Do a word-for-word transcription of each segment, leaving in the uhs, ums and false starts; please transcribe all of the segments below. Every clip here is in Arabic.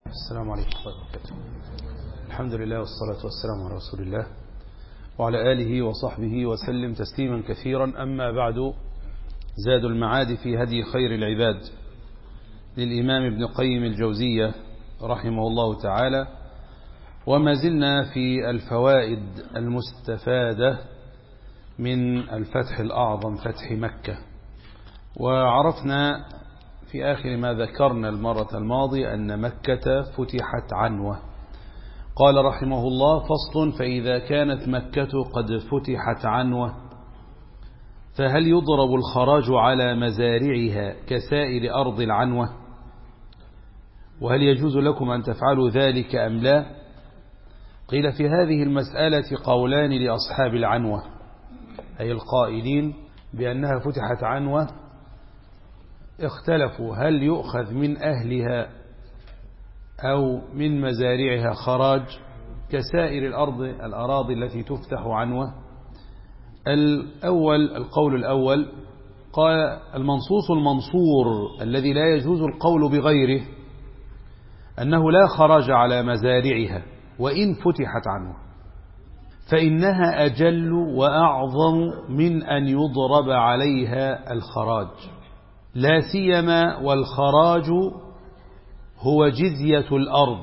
السلام عليكم ورحمة الله وبركاته. الحمد لله والصلاة والسلام على رسول الله وعلى آله وصحبه وسلم تسليما كثيرا. أما بعد، زاد المعاد في هدي خير العباد للإمام ابن قيم الجوزية رحمه الله تعالى، وما زلنا في الفوائد المستفادة من الفتح الأعظم فتح مكة. وعرفنا في آخر ما ذكرنا المرة الماضية أن مكة فتحت عنوة. قال رحمه الله: فصل: فإذا كانت مكة قد فتحت عنوة فهل يضرب الخراج على مزارعها كسائر أرض العنوة؟ وهل يجوز لكم أن تفعلوا ذلك أم لا؟ قيل: في هذه المسألة قولان لأصحاب العنوة، أي القائلين بأنها فتحت عنوة، اختلفوا هل يؤخذ من أهلها أو من مزارعها خراج كسائر الأرض الأراضي التي تفتح عنوة. الأول القول الأول قال: المنصوص المنصور الذي لا يجوز القول بغيره أنه لا خراج على مزارعها وإن فتحت عنوة، فإنها أجل وأعظم من أن يضرب عليها الخراج، لا سيما والخراج هو جزية الأرض،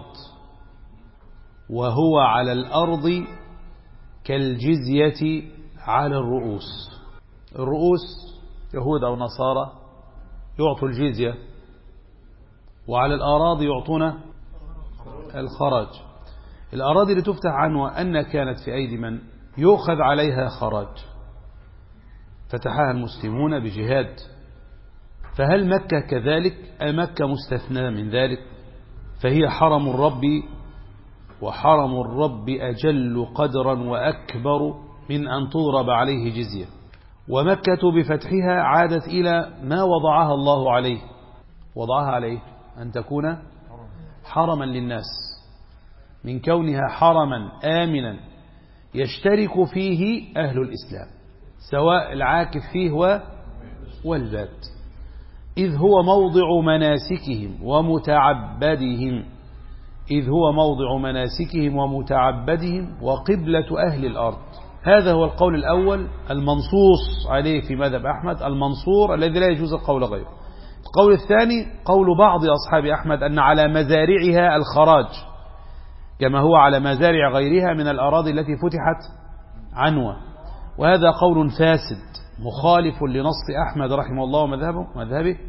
وهو على الأرض كالجزية على الرؤوس. الرؤوس يهود أو نصارى يعطوا الجزية، وعلى الأراضي يعطون الخراج. الأراضي اللي تفتح عنوة أن كانت في أيدي من يؤخذ عليها خراج، فتحها المسلمون بجهاد. فهل مكة كذلك؟ أم مكة مستثنى من ذلك؟ فهي حرم الرب، وحرم الرب أجل قدرا وأكبر من أن تضرب عليه جزية. ومكة بفتحها عادت إلى ما وضعها الله عليه، وضعها عليه أن تكون حرما للناس، من كونها حرما آمنا يشترك فيه أهل الإسلام، سواء العاكف فيه والباد، إذ هو موضع مناسكهم ومتعبدهم إذ هو موضع مناسكهم ومتعبدهم وقبلة أهل الأرض. هذا هو القول الأول المنصوص عليه في مذهب أحمد، المنصور الذي لا يجوز القول غيره. القول الثاني قول بعض أصحاب أحمد أن على مزارعها الخراج كما هو على مزارع غيرها من الأراضي التي فتحت عنوة، وهذا قول فاسد مخالف لنص أحمد رحمه الله ومذهبه مذهبه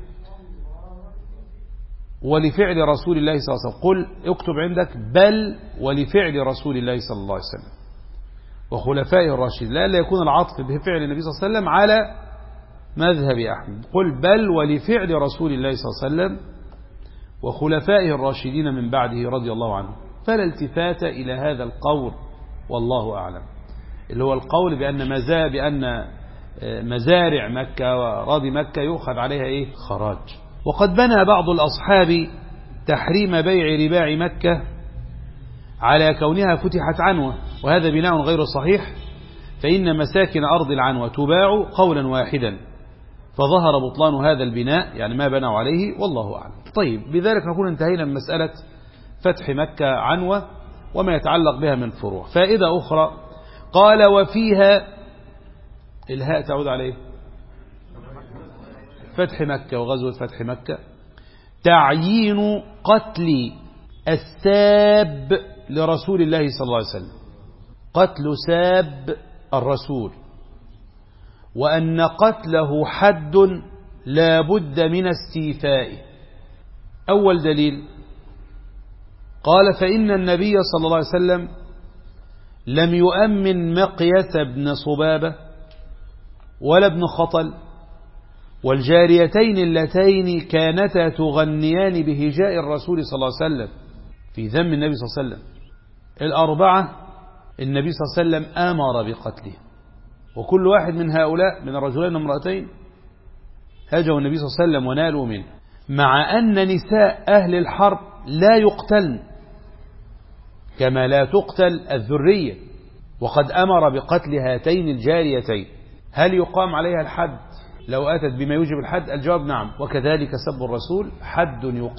ولفعل رسول الله صلى الله عليه وسلم. قل اكتب عندك: بل ولفعل رسول الله صلى الله عليه وسلم وخلفائه الراشدين، لا لا يكون العطف بفعل النبي صلى الله عليه وسلم على مذهب أحمد. قل بل ولفعل رسول الله صلى الله عليه وسلم وخلفائه الراشدين من بعده رضي الله عنه، فلا التفات إلى هذا القول والله أعلم، اللي هو القول بأن مزا بأن مزارع مكة وأراضي مكة يؤخذ عليها إيه؟ خراج. وقد بنى بعض الأصحاب تحريم بيع رباع مكة على كونها فتحت عنوة، وهذا بناء غير صحيح، فإن مساكن أرض العنوة تباع قولا واحدا، فظهر بطلان هذا البناء، يعني ما بنوا عليه، والله أعلم. طيب، بذلك نكون انتهينا من مسألة فتح مكة عنوة وما يتعلق بها من فروع. فائدة أخرى قال: وفيها، الهاء تعود عليه فتح مكة وغزوة فتح مكة، تعيين قتل الساب لرسول الله صلى الله عليه وسلم، قتل ساب الرسول، وأن قتله حد لا بد من استيفائه. أول دليل قال: فإن النبي صلى الله عليه وسلم لم يؤمن مقيس بن صبابة ولا ابن خطل والجاريتين اللتين كانتا تغنيان بهجاء الرسول صلى الله عليه وسلم في ذم النبي صلى الله عليه وسلم. الأربعة النبي صلى الله عليه وسلم آمر بقتله، وكل واحد من هؤلاء من الرجلين والامرأتين هاجوا النبي صلى الله عليه وسلم ونالوا منه، مع أن نساء أهل الحرب لا يقتلن كما لا تقتل الذرية، وقد أمر بقتل هاتين الجاريتين. هل يقام عليها الحد لو أتت بما يوجب الحد؟ الجواب نعم. وكذلك سب الرسول حد يقام،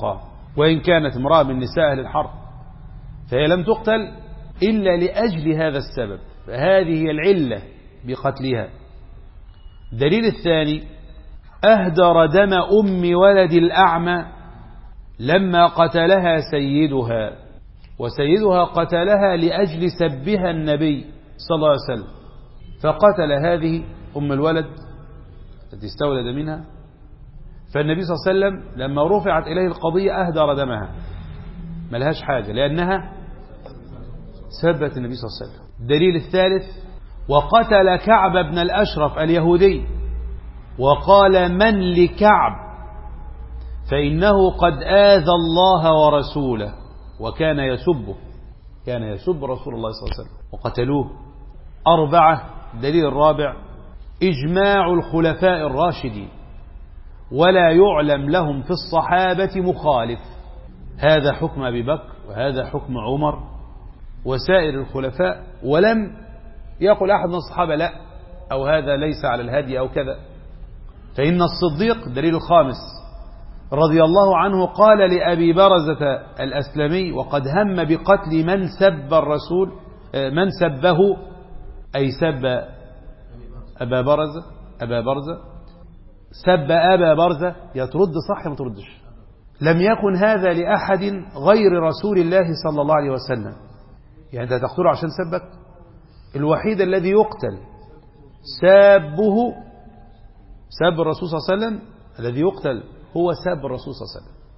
وإن كانت امرأة من نساء أهل الحرب، فهي لم تقتل إلا لأجل هذا السبب، فهذه هي العلة بقتلها. الدليل الثاني: أهدر دم أم ولد الأعمى لما قتلها سيدها، وسيدها قتلها لأجل سبها النبي صلى الله عليه وسلم، فقتل هذه أم الولد التي استولد منها، فالنبي صلى الله عليه وسلم لما رفعت إليه القضية أهدر دمها، ملهاش حاجة لأنها سبت النبي صلى الله عليه وسلم. الدليل الثالث: وقتل كعب بن الأشرف اليهودي، وقال: من لكعب فإنه قد آذى الله ورسوله، وكان يسبه، كان يسب رسول الله صلى الله عليه وسلم، وقتلوه. أربعة: الدليل الرابع: إجماع الخلفاء الراشدين، ولا يعلم لهم في الصحابة مخالف. هذا حكم أبي بكر، وهذا حكم عمر وسائر الخلفاء، ولم يقل أحد من الصحابة لا، أو هذا ليس على الهدي أو كذا. فإن الصديق، الدليل الخامس، رضي الله عنه قال لأبي برزة الأسلمي وقد هم بقتل من سب الرسول، من سبه، أي سب أبا برزة، أبا برزة سب أبا برزة، يترد صح ما تردش. لم يكن هذا لأحد غير رسول الله صلى الله عليه وسلم. يعني أنت تقتله عشان سبك؟ الوحيد الذي يقتل سابه، ساب الرسول صلى الله عليه وسلم، الذي يقتل هو ساب الرسول صلى الله عليه وسلم.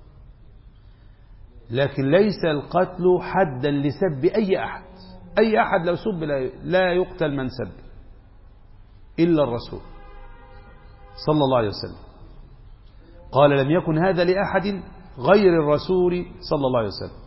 لكن ليس القتل حدا لسب أي أحد، أي أحد لو سب لا يقتل من سب إلا الرسول صلى الله عليه وسلم. قال: لم يكن هذا لأحد غير الرسول صلى الله عليه وسلم.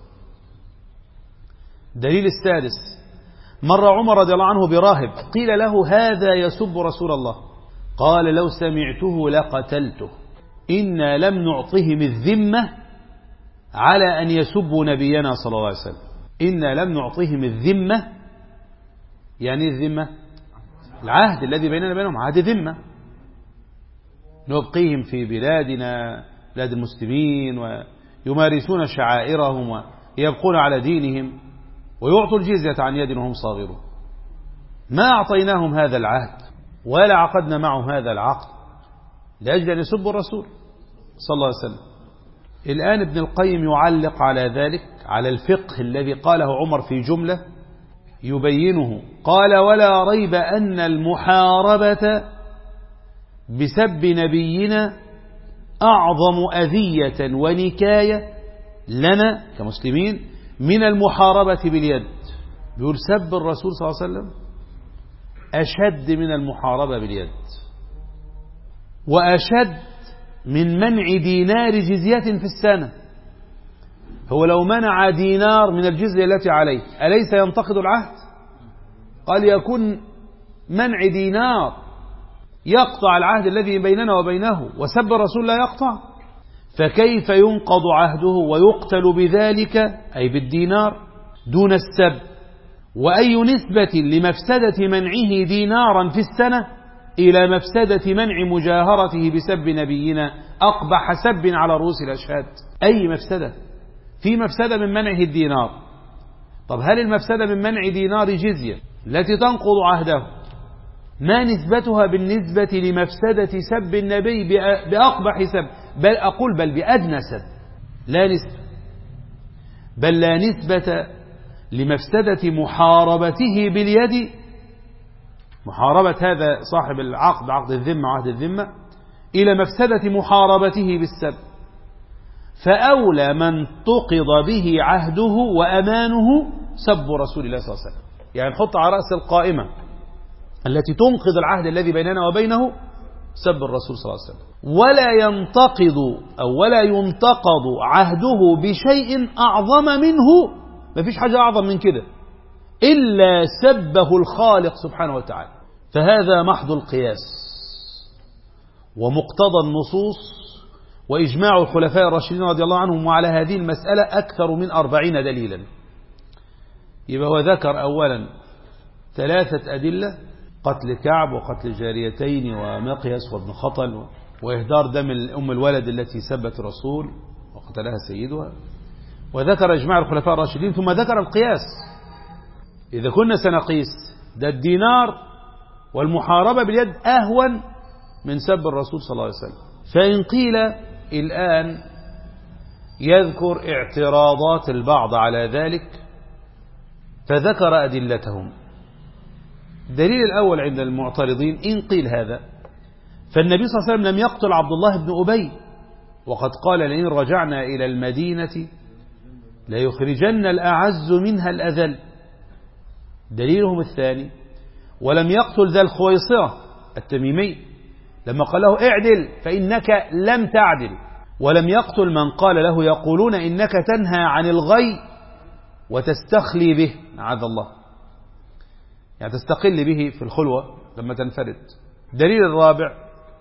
دليل السادس: مر عمر رضي الله عنه براهب قيل له: هذا يسب رسول الله، قال: لو سمعته لقتلته، إنا لم نعطهم الذمة على أن يسبوا نبينا صلى الله عليه وسلم. إنا لم نعطهم الذمة، يعني الذمة العهد الذي بيننا وبينهم، عهد ذمة، نبقيهم في بلادنا، بلاد المسلمين، ويمارسون شعائرهم ويبقون على دينهم ويعطوا الجزية عن يد وهم صاغرون. ما أعطيناهم هذا العهد ولا عقدنا معهم هذا العقد لأجل أن يسبوا الرسول صلى الله عليه وسلم. الآن ابن القيم يعلق على ذلك، على الفقه الذي قاله عمر في جملة يبينه. قال: ولا ريب أن المحاربة بسب نبينا أعظم أذية ونكاية لنا كمسلمين من المحاربة باليد. بيقول سب الرسول صلى الله عليه وسلم أشد من المحاربة باليد، وأشد من منع دينار جزية في السنة. هو لو منع دينار من الجزية التي عليه أليس ينتقض العهد؟ قال: يكون منع دينار يقطع العهد الذي بيننا وبينه، وسب الرسول لا يقطع، فكيف ينقض عهده ويقتل بذلك، أي بالدينار، دون السب؟ وأي نسبة لمفسدة منعه دينارا في السنة إلى مفسدة منع مجاهرته بسب نبينا أقبح سب على رؤوس الأشهاد؟ أي مفسدة؟ في مفسدة من منعه الدينار. طب هل المفسدة من منع دينار جزية التي تنقض عهده ما نسبتها بالنسبة لمفسدة سب النبي بأقبح سب؟ بل أقول بل بأدنى سب، لا نسبة، بل لا نسبة لمفسدة محاربته باليد، محاربة هذا صاحب العقد، عقد الذمة وعهد الذمة، إلى مفسدة محاربته بالسب. فأولى من تقض به عهده وأمانه سب رسول الله صلى الله عليه وسلم. يعني نحط على رأس القائمة التي تنقض العهد الذي بيننا وبينه سب الرسول صلى الله عليه وسلم. ولا ينتقض أو ولا ينتقض عهده بشيء أعظم منه، ما فيش حاجة أعظم من كده، إلا سبه الخالق سبحانه وتعالى. فهذا محض القياس ومقتضى النصوص وإجماع الخلفاء الراشدين رضي الله عنهم، وعلى هذه المسألة أكثر من أربعين دليلا. يبقى هو ذكر أولا ثلاثة أدلة: قتل كعب، وقتل جاريتين، ومقياس وابن خطل، وإهدار دم أم الولد التي سبت الرسول، وقتلها سيدها، وذكر إجماع الخلفاء الراشدين، ثم ذكر القياس. إذا كنا سنقيس ده الدينار والمحاربة باليد أهون من سب الرسول صلى الله عليه وسلم. فإن قيل الآن يذكر اعتراضات البعض على ذلك فذكر أدلتهم. الدليل الأول عند المعترضين إن قيل هذا، فالنبي صلى الله عليه وسلم لم يقتل عبد الله بن أبي، وقد قال لئن رجعنا إلى المدينة ليخرجن الأعز منها الأذل. دليلهم الثاني ولم يقتل ذا الخويصرة التميمي لما قال له اعدل فإنك لم تعدل، ولم يقتل من قال له يقولون إنك تنهى عن الغي وتستخلي به، معاذ الله، يعني تستقل به في الخلوة لما تنفرد. دليل الرابع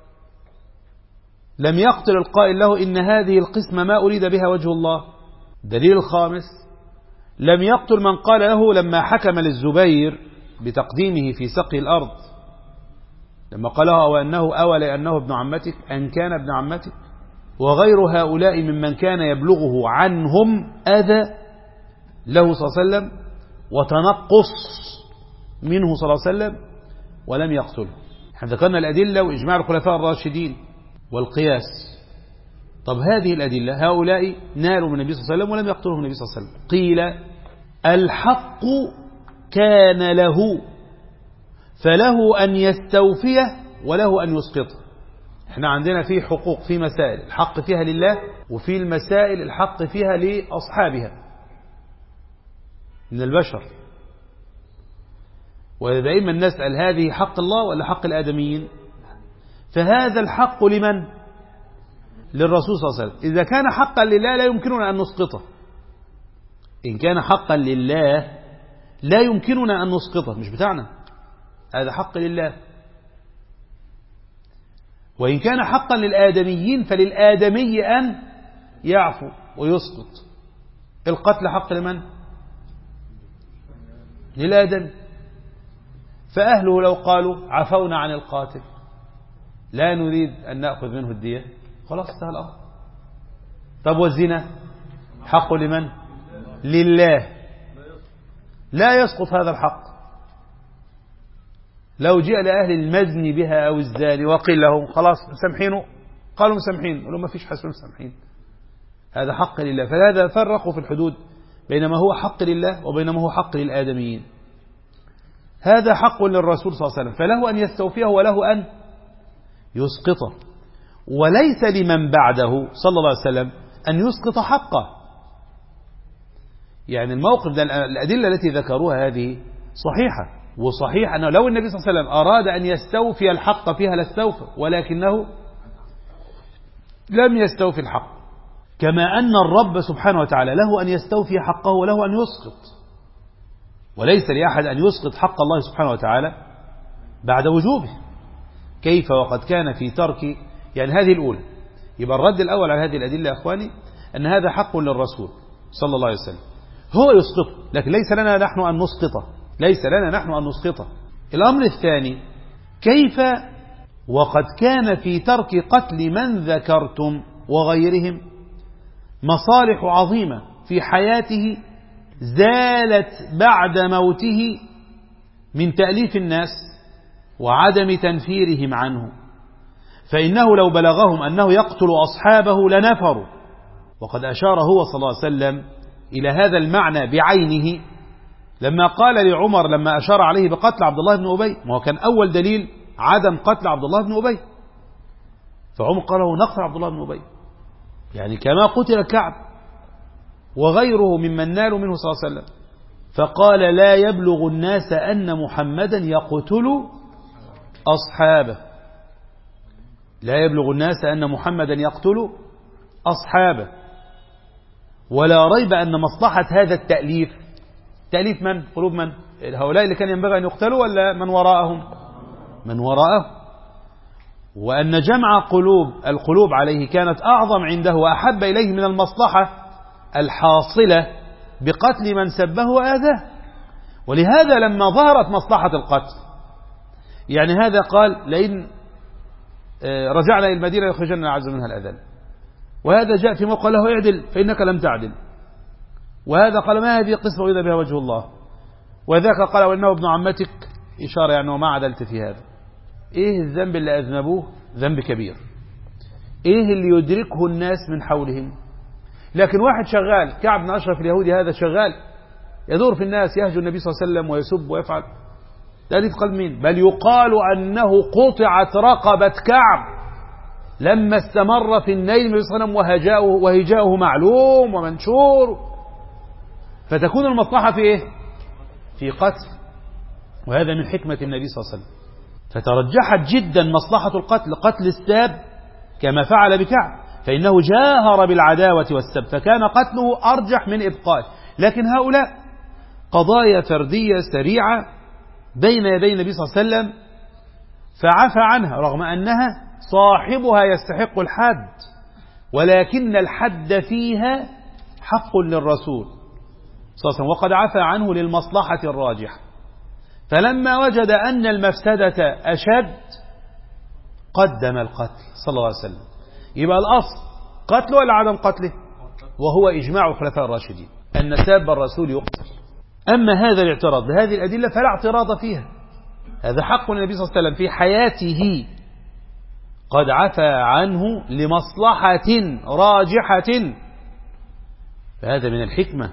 لم يقتل القائل له إن هذه القسمة ما أريد بها وجه الله. دليل الخامس لم يقتل من قال له لما حكم للزبير بتقديمه في سقي الأرض لما قال له أو أنه أو لأنه ابن عمتك أن كان ابن عمتك، وغير هؤلاء ممن كان يبلغه عنهم أذى له صلى الله عليه وسلم وتنقص منه صلى الله عليه وسلم ولم يقتله. احنا ذكرنا الأدلة وإجماع الخلفاء الراشدين والقياس. طب هذه الأدلة هؤلاء نالوا من النبي صلى الله عليه وسلم ولم يقتلهم النبي صلى الله عليه وسلم. قيل الحق كان له فله أن يستوفيه وله أن يسقطه. احنا عندنا في حقوق في مسائل الحق فيها لله، وفي المسائل الحق فيها لأصحابها من البشر. ودائما نسأل هذه حق الله ولا حق الآدميين؟ فهذا الحق لمن؟ للرسول صلى الله عليه وسلم. إذا كان حقا لله لا يمكننا أن نسقطه. إن كان حقا لله لا يمكننا أن نسقطه، مش بتاعنا، هذا حق لله. وإن كان حقا للآدميين فللآدمي أن يعفو ويسقط. القتل حق لمن؟ للآدم. فأهله لو قالوا عفونا عن القاتل لا نريد أن نأخذ منه الدية خلاص انتهى الأمر. طب والزنا حق لمن؟ لله، لا يسقط هذا الحق. لو جاء لأهل المزن بها أو الزاني وقيل لهم خلاص مسامحينه، قالوا مسامحين، قالوا ما فيش حسن مسامحين، هذا حق لله. فهذا فرقوا في الحدود بينما هو حق لله وبينما هو حق للآدميين. هذا حق للرسول صلى الله عليه وسلم فله أن يستوفيه وله أن يسقطه، وليس لمن بعده صلى الله عليه وسلم أن يسقط حقه. يعني الموقف ده الأدلة التي ذكروها هذه صحيحة، وصحيح أنه لو النبي صلى الله عليه وسلم أراد أن يستوفي الحق فيها لاستوفى، ولكنه لم يستوفي الحق. كما أن الرب سبحانه وتعالى له أن يستوفي حقه وله أن يسقط، وليس لأحد أن يسقط حق الله سبحانه وتعالى بعد وجوبه. كيف وقد كان في ترك، يعني هذه الأولى. يبقى الرد الأول على هذه الأدلة يا أخواني أن هذا حق للرسول صلى الله عليه وسلم، هو يسقطه، لكن ليس لنا نحن أن نسقطه، ليس لنا نحن أن نسقطه. الأمر الثاني كيف وقد كان في ترك قتل من ذكرتم وغيرهم مصالح عظيمة في حياته زالت بعد موته من تأليف الناس وعدم تنفيرهم عنه، فإنه لو بلغهم أنه يقتل أصحابه لنفروا. وقد أشار هو صلى الله عليه وسلم إلى هذا المعنى بعينه لما قال لعمر لما أشار عليه بقتل عبد الله بن أبي، ما هو كان أول دليل عدم قتل عبد الله بن أبي، فعمر قال له نقتل عبد الله بن أبي، يعني كما قتل كعب وغيره ممن نالوا منه صلى الله عليه وسلم. فقال لا يبلغ الناس أن محمدا يقتل أصحابه، لا يبلغ الناس أن محمدا يقتل أصحابه. ولا ريب أن مصلحة هذا التأليف تأليف من؟ قلوب من؟ هؤلاء اللي كان ينبغي أن يقتلوا ولا من وراءهم؟ من وراءه. وأن جمع قلوب القلوب عليه كانت أعظم عنده وأحب إليه من المصلحة الحاصلة بقتل من سبه وآذاه. ولهذا لما ظهرت مصلحة القتل، يعني هذا قال لئن رجعنا إلى المدينة يخرجنا العز منها الأذل، وهذا جاء في موقع له اعدل فإنك لم تعدل، وهذا قال ما هذه قسمة إذا بها وجه الله، وذاك قال وإنه ابن عمتك، إشارة يعني وما عدلت في هذا. إيه الذنب اللي أذنبوه؟ ذنب كبير. إيه اللي يدركه الناس من حولهم؟ لكن واحد شغال كعب بن أشرف اليهودي هذا شغال يدور في الناس يهجو النبي صلى الله عليه وسلم ويسب ويفعل، لا في قلب مين؟ بل يقال أنه قطعت رقبة كعب لما استمر في النيل النبي صلى الله عليه وسلم وهجاؤه, وهجاؤه معلوم ومنشور، فتكون المصلحة في إيه؟ في قتل، وهذا من حكمة النبي صلى الله عليه وسلم. فترجحت جدا مصلحة القتل، قتل الساب كما فعل بكعب، فإنه جاهر بالعداوة والسب، فكان قتله أرجح من إبقائه. لكن هؤلاء قضايا فردية سريعة بين يدي النبي صلى الله عليه وسلم فعفى عنها، رغم أنها صاحبها يستحق الحد، ولكن الحد فيها حق للرسول صلى الله عليه وسلم، وقد عفى عنه للمصلحة الراجحة. فلما وجد أن المفسدة أشد قدم القتل صلى الله عليه وسلم. يبقى الأصل قتله ولا عدم قتله؟ وهو إجماع الخلفاء الراشدين أن ساب الرسول يقتل. أما هذا الاعتراض بهذه الأدلة فلا اعتراض فيها، هذا حق النبي صلى الله عليه وسلم في حياته قد عفى عنه لمصلحة راجحة، فهذا من الحكمة.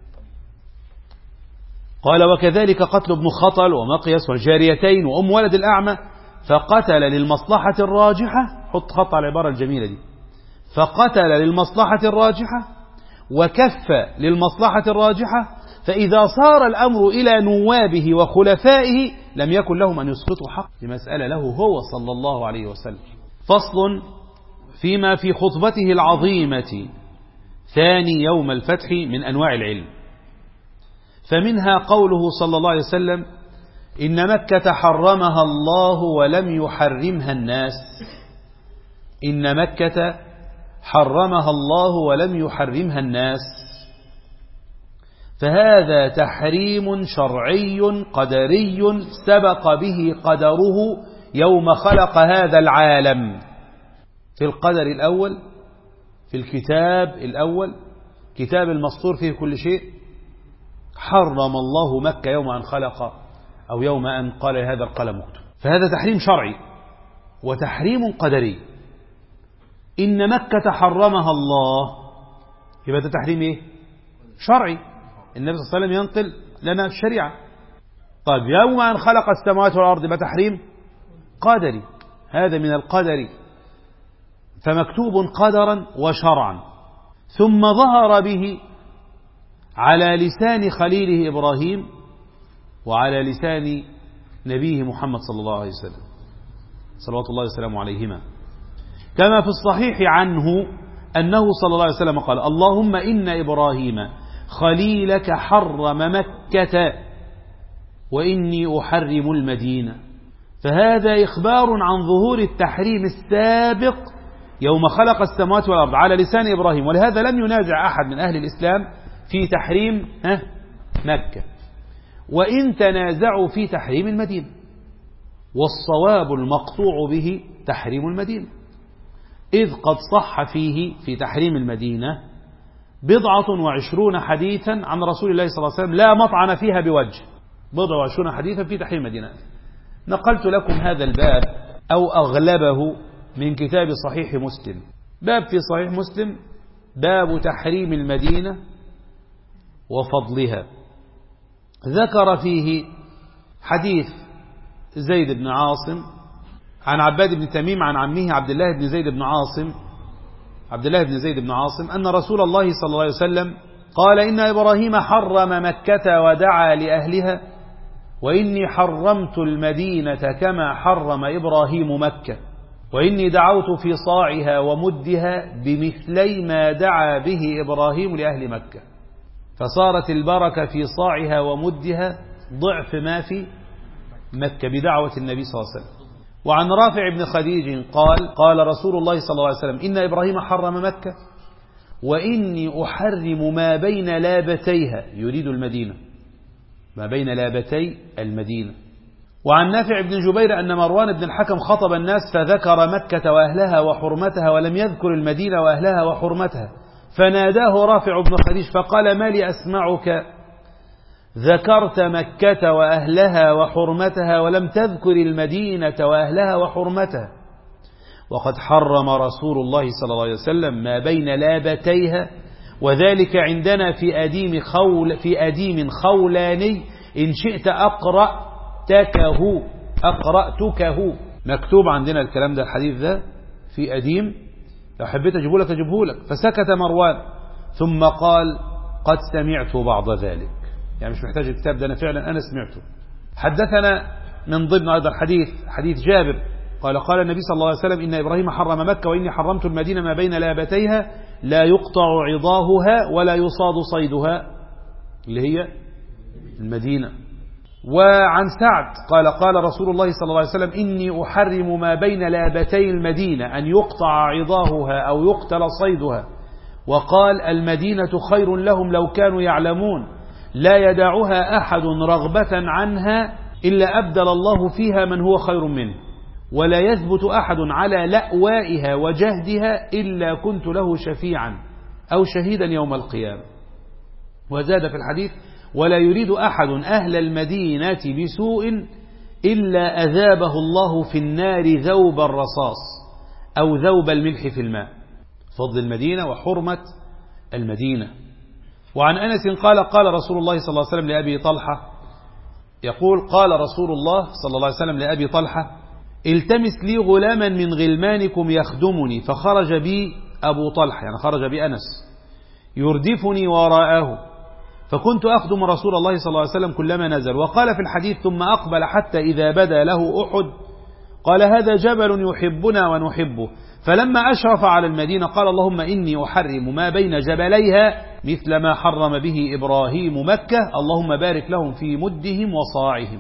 قال وكذلك قتل ابن خطل ومقيس والجاريتين وأم ولد الأعمى، فقتل للمصلحة الراجحة، حط خط على العبارة الجميلة دي، فقتل للمصلحة الراجحة وكف للمصلحة الراجحة، فإذا صار الأمر إلى نوابه وخلفائه لم يكن لهم أن يسقطوا حق لمسألة له هو صلى الله عليه وسلم. فصل فيما في خطبته العظيمة ثاني يوم الفتح من أنواع العلم، فمنها قوله صلى الله عليه وسلم إن مكة حرمها الله ولم يحرمها الناس، إن مكة حرمها الله ولم يحرمها الناس، فهذا تحريم شرعي قدري سبق به قدره يوم خلق هذا العالم، في القدر الأول، في الكتاب الأول، كتاب المسطور فيه كل شيء، حرم الله مكة يوم أن خلق أو يوم أن قال هذا القلم اكتب. فهذا تحريم شرعي وتحريم قدري. إن مكة حرمها الله، يبقى ده تحريم إيه؟ شرعي، النبي صلى الله عليه وسلم ينقل لنا الشريعة. طيب يوم أن خلق السماوات والأرض يبقى تحريم قدري، هذا من القدر، فمكتوب قدرا وشرعا. ثم ظهر به على لسان خليله إبراهيم وعلى لسان نبيه محمد صلى الله عليه وسلم صلوات الله وسلامه عليهما، كما في الصحيح عنه أنه صلى الله عليه وسلم قال اللهم إن إبراهيم خليلك حرم مكة وإني أحرم المدينة. فهذا إخبار عن ظهور التحريم السابق يوم خلق السماوات والأرض على لسان إبراهيم، ولهذا لم ينازع أحد من أهل الإسلام في تحريم مكة، وإن تنازعوا في تحريم المدينة، والصواب المقطوع به تحريم المدينة، إذ قد صح فيه في تحريم المدينة بضعة وعشرون حديثا عن رسول الله صلى الله عليه وسلم لا مطعن فيها بوجه، بضعة وعشرون حديثا في تحريم المدينة. نقلت لكم هذا الباب أو أغلبه من كتاب صحيح مسلم، باب في صحيح مسلم باب تحريم المدينة وفضلها، ذكر فيه حديث زيد بن عاصم عن عباد بن تميم عن عمه عبد الله بن زيد بن عاصم عبد الله بن زيد بن عاصم أن رسول الله صلى الله عليه وسلم قال إن إبراهيم حرم مكة ودعا لأهلها، وإني حرمت المدينة كما حرم إبراهيم مكة، وإني دعوت في صاعها ومدها بمثلي ما دعا به إبراهيم لأهل مكة، فصارت البركة في صاعها ومدها ضعف ما في مكة بدعوة النبي صلى الله عليه وسلم. وعن رافع بن خديج قال قال رسول الله صلى الله عليه وسلم إن إبراهيم حرم مكة وإني أحرم ما بين لابتيها، يريد المدينة، ما بين لابتي المدينة، وعن نافع بن جبير أن مروان بن الحكم خطب الناس فذكر مكة وأهلها وحرمتها ولم يذكر المدينة وأهلها وحرمتها، فناداه رافع بن خديج فقال: ما لي أسمعك ذكرت مكة وأهلها وحرمتها ولم تذكر المدينة وأهلها وحرمتها؟ وقد حرم رسول الله صلى الله عليه وسلم ما بين لابتيها، وذلك عندنا في أديم خول في أديم خولاني، إن شئت أقرأتكه أقرأتكه. مكتوب عندنا الكلام ده، الحديث ده في أديم، لو حبيت أجيبه لك أجيبه لك. فسكت مروان ثم قال: قد سمعت بعض ذلك. يعني مش محتاج الكتاب ده، أنا فعلا أنا سمعته. حدثنا من ضمن هذا الحديث حديث جابر قال: قال النبي صلى الله عليه وسلم: إن إبراهيم حرم مكة وإني حرمت المدينة ما بين لابتيها لا يقطع عضاهها ولا يصاد صيدها، اللي هي المدينة. وعن سعد قال: قال رسول الله صلى الله عليه وسلم: إني أحرم ما بين لابتي المدينة أن يقطع عضاهها أو يقتل صيدها. وقال: المدينة خير لهم لو كانوا يعلمون، لا يدعها أحد رغبة عنها إلا أبدل الله فيها من هو خير منه، ولا يثبت أحد على لأوائها وجهدها إلا كنت له شفيعا أو شهيدا يوم القيامة. وزاد في الحديث: ولا يريد أحد أهل المدينة بسوء إلا أذابه الله في النار ذوب الرصاص أو ذوب الملح في الماء. فضل المدينة وحرمة المدينة. وعن أنس قال: قال رسول الله صلى الله عليه وسلم لأبي طلحة، يقول: قال رسول الله صلى الله عليه وسلم لأبي طلحة: التمس لي غلاما من غلمانكم يخدمني. فخرج بي أبو طلحة، يعني خرج بي أنس، يردفني وراءه، فكنت أخدم رسول الله صلى الله عليه وسلم كلما نزل. وقال في الحديث: ثم أقبل حتى إذا بدا له أحد قال: هذا جبل يحبنا ونحبه. فلما أشرف على المدينة قال: اللهم إني أحرم ما بين جبليها مثل ما حرم به إبراهيم مكة، اللهم بارك لهم في مدهم وصاعهم.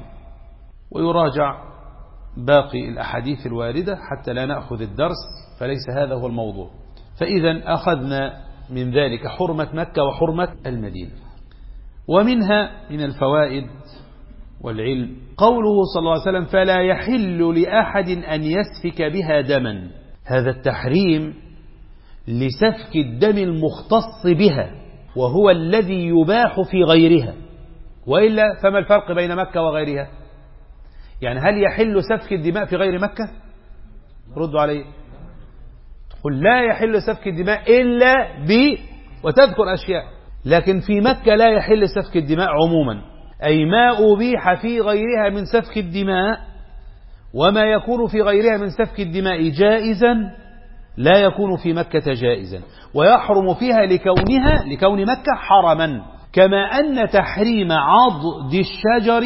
ويراجع باقي الأحاديث الواردة حتى لا نأخذ الدرس، فليس هذا هو الموضوع. فإذا أخذنا من ذلك حرمة مكة وحرمة المدينة. ومنها من الفوائد والعلم قوله صلى الله عليه وسلم: فلا يحل لأحد أن يسفك بها دما. هذا التحريم لسفك الدم المختص بها، وهو الذي يباح في غيرها. وإلا فما الفرق بين مكة وغيرها؟ يعني هل يحل سفك الدماء في غير مكة؟ ردوا عليه. تقول لا يحل سفك الدماء إلا ب وتذكر أشياء، لكن في مكة لا يحل سفك الدماء عموما، أي ما أبيح في غيرها من سفك الدماء وما يكون في غيرها من سفك الدماء جائزا لا يكون في مكة جائزا، ويحرم فيها لكونها لكون مكة حرما. كما أن تحريم عضد الشجر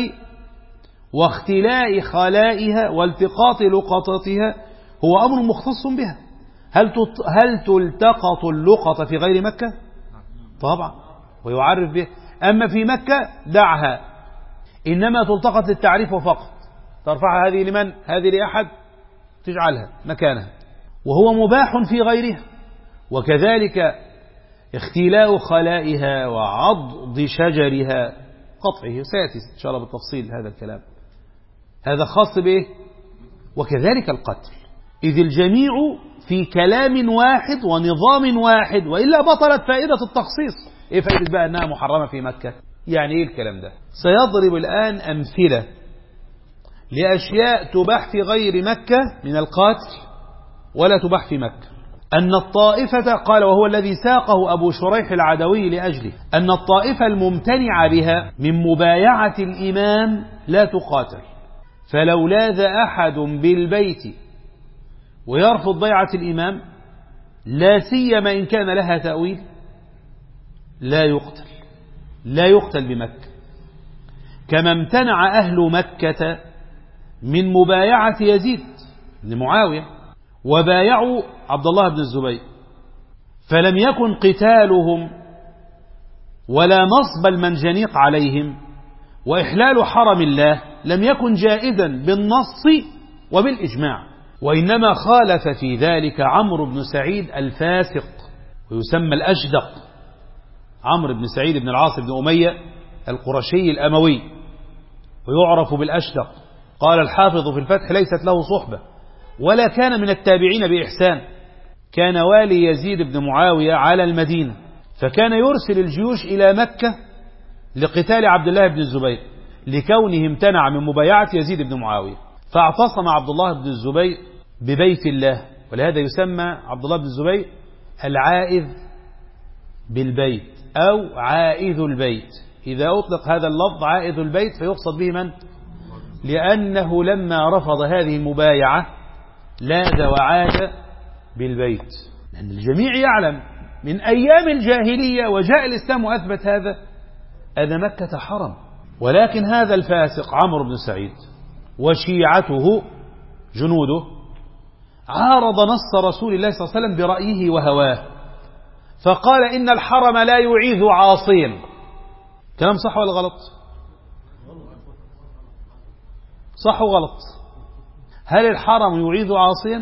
واختلاء خلائها والتقاط لقطتها هو أمر مختص بها. هل هل تلتقط اللقطة في غير مكة؟ طبعا، ويعرف به. أما في مكة دعها، إنما تلتقط للتعريف فقط، ترفعها هذه لمن؟ هذه لأحد، تجعلها مكانها، وهو مباح في غيرها. وكذلك اختلاء خلائها وعضد شجرها قطعه، سيأتي إن شاء الله بالتفصيل هذا الكلام، هذا خاص به. وكذلك القتل، إذ الجميع في كلام واحد ونظام واحد، وإلا بطلت فائدة التخصيص. إيه فائدة بقى أنها محرمة في مكة؟ يعني إيه الكلام ده؟ سيضرب الآن أمثلة لأشياء تباح في غير مكة من القتل ولا تباح في مكة. أن الطائفة، قال وهو الذي ساقه أبو شريح العدوي لأجله، أن الطائفة الممتنعة بها من مبايعة الإمام لا تقاتل، فلو لاذ أحد بالبيت ويرفض بيعة الإمام لا سيما إن كان لها تأويل لا يقتل لا يقتل بمكة. كما امتنع أهل مكة من مبايعة يزيد بن معاوية وبايعوا عبد الله بن الزبير، فلم يكن قتالهم ولا نصب المنجنيق عليهم وإحلال حرم الله لم يكن جائزا بالنص وبالإجماع، وإنما خالف في ذلك عمرو بن سعيد الفاسق، ويسمى الأشدق، عمرو بن سعيد بن العاص بن أمية القرشي الأموي، ويعرف بالأشدق، قال الحافظ في الفتح ليست له صحبة ولا كان من التابعين بإحسان. كان والي يزيد بن معاوية على المدينة، فكان يرسل الجيوش إلى مكة لقتال عبد الله بن الزبير لكونه امتنع من مبايعة يزيد بن معاوية، فاعتصم عبد الله بن الزبير ببيت الله، ولهذا يسمى عبد الله بن الزبير العائذ بالبيت أو عائذ البيت. إذا أطلق هذا اللفظ عائذ البيت فيقصد به من؟ لأنه لما رفض هذه المبايعة لاذ وعاد بالبيت، لأن الجميع يعلم من أيام الجاهلية وجاء الإسلام وأثبت هذا أن مكة حرم. ولكن هذا الفاسق عمرو بن سعيد وشيعته جنوده عارض نص رسول الله صلى الله عليه وسلم برأيه وهواه، فقال إن الحرم لا يعيذ عاصيا. كلام صح ولا غلط؟ صح وغلط؟ هل الحرم يعيذ عاصيا؟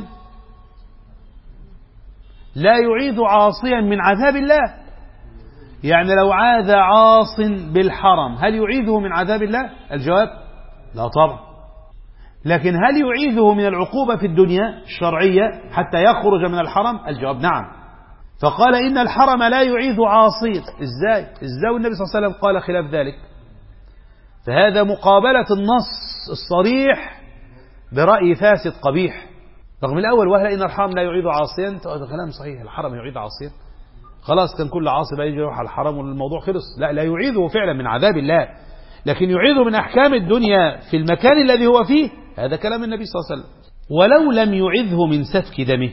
لا يعيذ عاصيا من عذاب الله. يعني لو عاذ عاص بالحرم هل يعيذه من عذاب الله؟ الجواب لا طبعا. لكن هل يعيذه من العقوبة في الدنيا الشرعية حتى يخرج من الحرم؟ الجواب نعم. فقال إن الحرم لا يعيذ عاصيا. إزاي؟ إزاي والنبي صلى الله عليه وسلم قال خلاف ذلك؟ فهذا مقابلة النص الصريح برأي فاسد قبيح. رغم الأول وهل إن الحرم لا يعيذ عاصيا، هذا كلام صحيح، الحرم يعيذ عاصيا، خلاص كان كل عاصي بقى يجي يروح على الحرم والموضوع خلص. لا، لا يعيذه فعلا من عذاب الله، لكن يعيذه من أحكام الدنيا في المكان الذي هو فيه. هذا كلام النبي صلى الله عليه وسلم. ولو لم يعذه من سفك دمه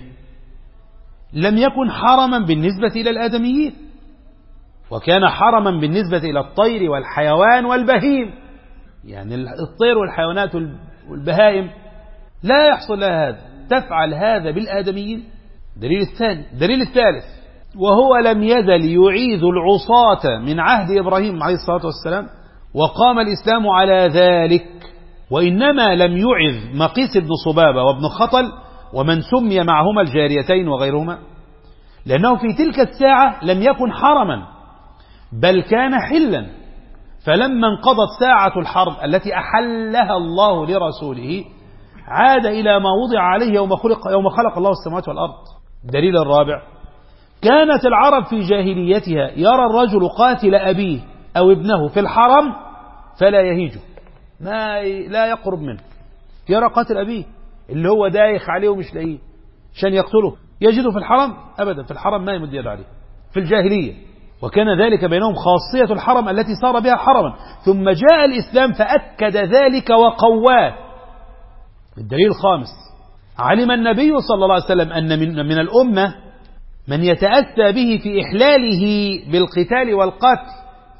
لم يكن حرما بالنسبة إلى الآدميين، وكان حرما بالنسبة إلى الطير والحيوان والبهيم. يعني الطير والحيوانات والبهائم لا يحصل لها هذا، تفعل هذا بالآدميين. دليل الثاني. دليل الثالث، وهو لم يزل يعيذ العصاة من عهد إبراهيم عليه الصلاة والسلام، وقام الإسلام على ذلك. وإنما لم يعذ مقيس بن صبابة وابن خطل ومن سمي معهما الجاريتين وغيرهما، لأنه في تلك الساعة لم يكن حرما بل كان حلا. فلما انقضت ساعة الحرب التي أحلها الله لرسوله عاد إلى ما وضع عليه يوم خلق, يوم خلق الله السماوات والأرض. دليل الرابع، كانت العرب في جاهليتها يرى الرجل قاتل أبيه أو ابنه في الحرم فلا يهيجه، ما لا يقرب منه. يرى قاتل أبيه اللي هو دايخ عليه ومش لاقيه عشان يقتله، يجده في الحرم؟ أبدا، في الحرم ما يمد يد عليه في الجاهلية. وكان ذلك بينهم خاصية الحرم التي صار بها حرما، ثم جاء الإسلام فأكد ذلك وقواه. الدليل الخامس، علم النبي صلى الله عليه وسلم أن من, من الأمة من يتأسى به في إحلاله بالقتال والقتل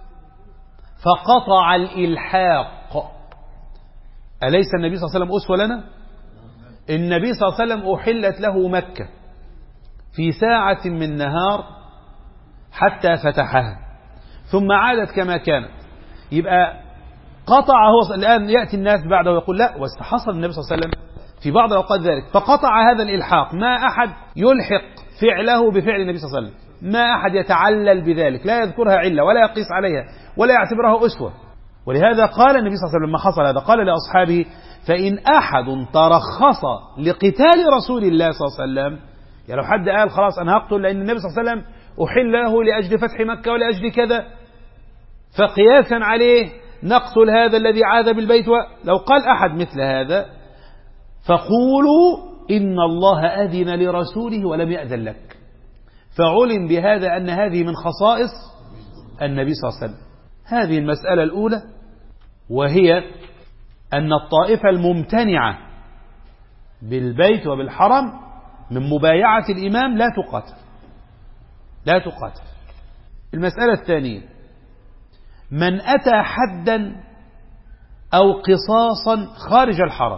فقطع الإلحاق. أليس النبي صلى الله عليه وسلم أسوة لنا؟ النبي صلى الله عليه وسلم أحلت له مكة في ساعة من نهار حتى فتحها ثم عادت كما كانت. يبقى قطع. هو الآن يأتي الناس بعده ويقول لا، واستحصل النبي صلى الله عليه وسلم في بعض الأوقات ذلك، فقطع هذا الإلحاق. ما أحد يلحق فعله بفعل النبي صلى الله عليه وسلم، ما أحد يتعلل بذلك، لا يذكرها علة ولا يقيس عليها ولا يعتبرها أسوة. ولهذا قال النبي صلى الله عليه وسلم لما حصل هذا قال لأصحابه: فإن أحد ترخص لقتال رسول الله صلى الله عليه وسلم، يعني لو حد قال خلاص أنا هقتل لأن النبي صلى الله عليه وسلم أحل له لأجل فتح مكة ولأجل كذا، فقياسا عليه نقتل هذا الذي عاذ بالبيت. لو قال أحد مثل هذا فقولوا إن الله أذن لرسوله ولم يأذن لك، فعلم بهذا أن هذه من خصائص النبي صلى الله عليه وسلم. هذه المسألة الأولى، وهي أن الطائفة الممتنعة بالبيت وبالحرم من مبايعة الإمام لا تقاتل، لا تقاتل. المسألة الثانية، من أتى حدا أو قصاصا خارج الحرم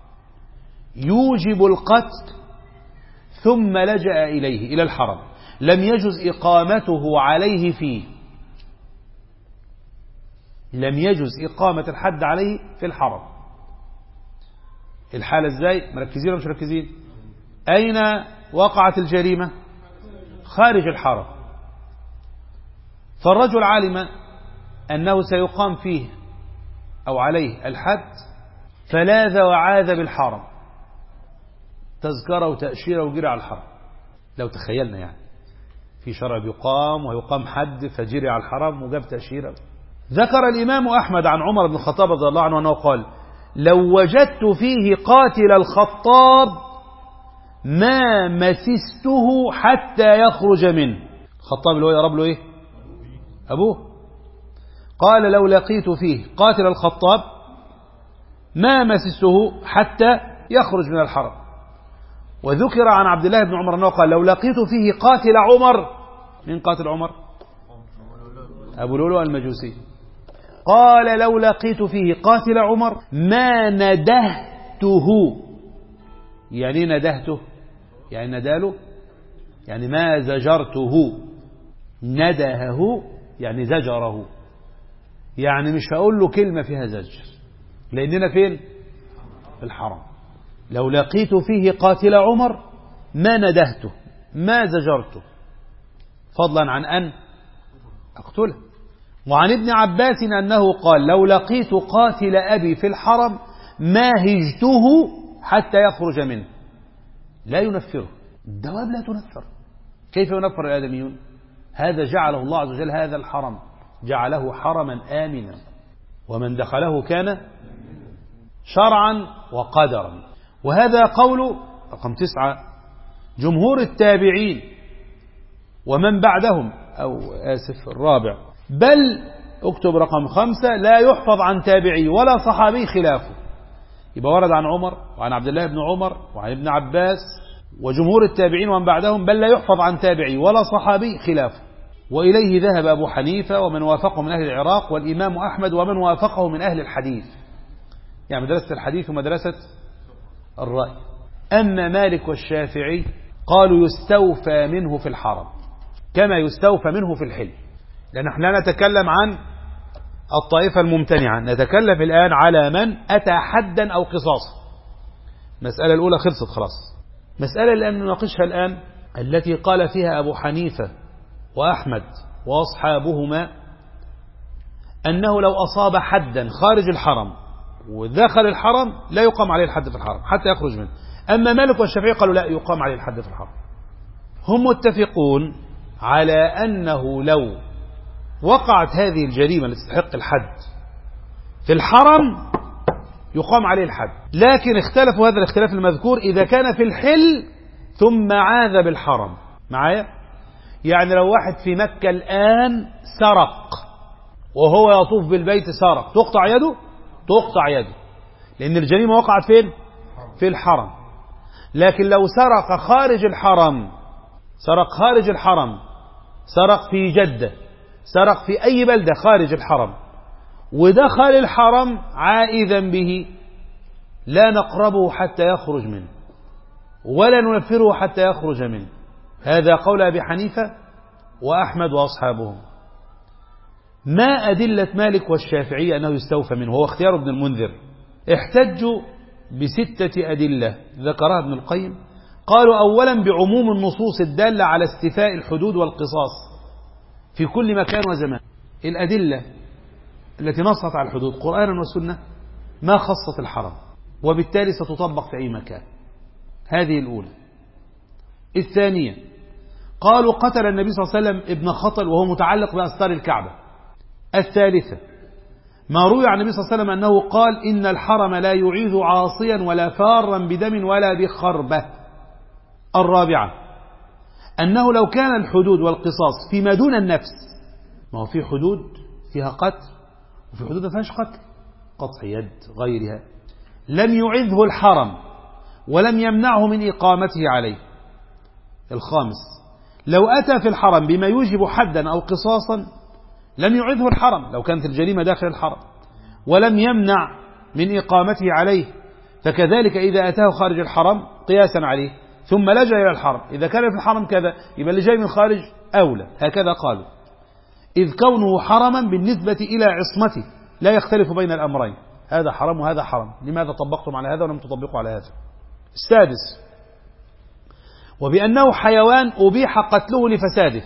يوجب القتل ثم لجأ إليه إلى الحرم لم يجز إقامته عليه فيه، لم يجز إقامة الحد عليه في الحرم. الحالة ازاي؟ مركزين ولا مش مركزين؟ أين وقعت الجريمة؟ خارج الحرم. فالرجل علم أنه سيقام فيه أو عليه الحد، فلاذ وعاذ بالحرم، تذكرة وتأشيرة وجري على الحرم. لو تخيلنا يعني في شرع بيقام ويقام حد فجري على الحرم وجاب تأشيرة. ذكر الإمام أحمد عن عمر بن الخطاب رضي الله عنه أنه قال: لو وجدت فيه قاتل الخطاب ما مسسته حتى يخرج منه. الخطاب اللي هو يقرب له إيه؟ أبوه. قال: لو لقيت فيه قاتل الخطاب ما مسسته حتى يخرج من الحرم. وذكر عن عبد الله بن عمر أنه قال: لو لقيت فيه قاتل عمر. من قاتل عمر؟ أبو لؤلؤ المجوسي. قال: لو لقيت فيه قاتل عمر ما ندهته. يعني ندهته يعني نداله يعني ما زجرته. ندهه يعني زجره، يعني مش هقول له كلمة فيها زجر، لأننا فين؟ في الحرم. لو لقيت فيه قاتل عمر ما ندهته ما زجرته، فضلا عن أن أقتله. وعن ابن عباس أنه قال: لو لقيت قاتل أبي في الحرم ما هجته حتى يخرج منه. لا ينفره، الدواب لا تنفر. كيف ينفر الآدميون؟ هذا جعله الله عز وجل، هذا الحرم جعله حرما آمنا، ومن دخله كان شرعا وقدرا. وهذا قول رقم تسعة جمهور التابعين ومن بعدهم، أو آسف الرابع، بل اكتب رقم خمسة لا يحفظ عن تابعي ولا صحابي خلافه. يبقى ورد عن عمر وعن عبد الله بن عمر وعن ابن عباس وجمهور التابعين ومن بعدهم، بل لا يحفظ عن تابعي ولا صحابي خلافه. وإليه ذهب أبو حنيفة ومن وافقه من أهل العراق، والإمام أحمد ومن وافقه من أهل الحديث، يعني مدرسة الحديث ومدرسة الرأي. أما مالك والشافعي قالوا يستوفى منه في الحرم كما يستوفى منه في الحل. لأن نحن لا نتكلم عن الطائفة الممتنعة، نتكلم الآن على من أتى حدا أو قصاصا. المسألة الأولى خلصت خلاص. مسألة الآن نناقشها الآن التي قال فيها أبو حنيفة وأحمد وأصحابهما أنه لو أصاب حدا خارج الحرم ودخل الحرم لا يقام عليه الحد في الحرم حتى يخرج منه. أما مالك والشافعي قالوا لا، يقام عليه الحد في الحرم. هم متفقون على أنه لو وقعت هذه الجريمة التي تستحق الحد في الحرم يقام عليه الحد، لكن اختلفوا هذا الاختلاف المذكور إذا كان في الحل ثم عاذ بالحرم. معايا؟ يعني لو واحد في مكة الآن سرق وهو يطوف بالبيت سرق، تقطع يده؟ تقطع يده، لأن الجريمة وقعت فين؟ في الحرم. لكن لو سرق خارج الحرم، سرق خارج الحرم، سرق في جدة، سرق في أي بلدة خارج الحرم ودخل الحرم عائذا به، لا نقربه حتى يخرج منه ولا ننفره حتى يخرج منه. هذا قول أبي حنيفة وأحمد وأصحابهم. ما أدلة مالك والشافعي أنه يستوفى منه؟ هو اختيار ابن المنذر. احتجوا بستة أدلة ذكرها ابن القيم. قالوا أولا بعموم النصوص الدالة على استيفاء الحدود والقصاص في كل مكان وزمان. الأدلة التي نصت على الحدود قرآنا وسنة ما خصت الحرم، وبالتالي ستطبق في أي مكان. هذه الأولى. الثانية قالوا قتل النبي صلى الله عليه وسلم ابن خطل وهو متعلق بأستار الكعبة. الثالثة ما روي عن النبي صلى الله عليه وسلم أنه قال إن الحرم لا يعيذ عاصيا ولا فارا بدم ولا بخربة. الرابعة أنه لو كان الحدود والقصاص فيما دون النفس، ما هو في حدود فيها قتل وفي حدود ما فيهاش قتل، قطع يد غيرها، لم يعذه الحرم ولم يمنعه من إقامته عليه. الخامس لو أتى في الحرم بما يوجب حدا أو قصاصا لم يعذه الحرم لو كانت الجريمة داخل الحرم ولم يمنع من إقامته عليه، فكذلك إذا أتاه خارج الحرم قياسا عليه ثم لجأ إلى الحرم، إذا كان في الحرم كذا يبقى اللي جاي من الخارج أولى. هكذا قالوا، إذ كونه حرما بالنسبة إلى عصمته لا يختلف بين الأمرين، هذا حرام وهذا حرام، لماذا طبقتم على هذا ولم تطبقوا على هذا؟ السادس وبأنه حيوان أبيح قتله لفساده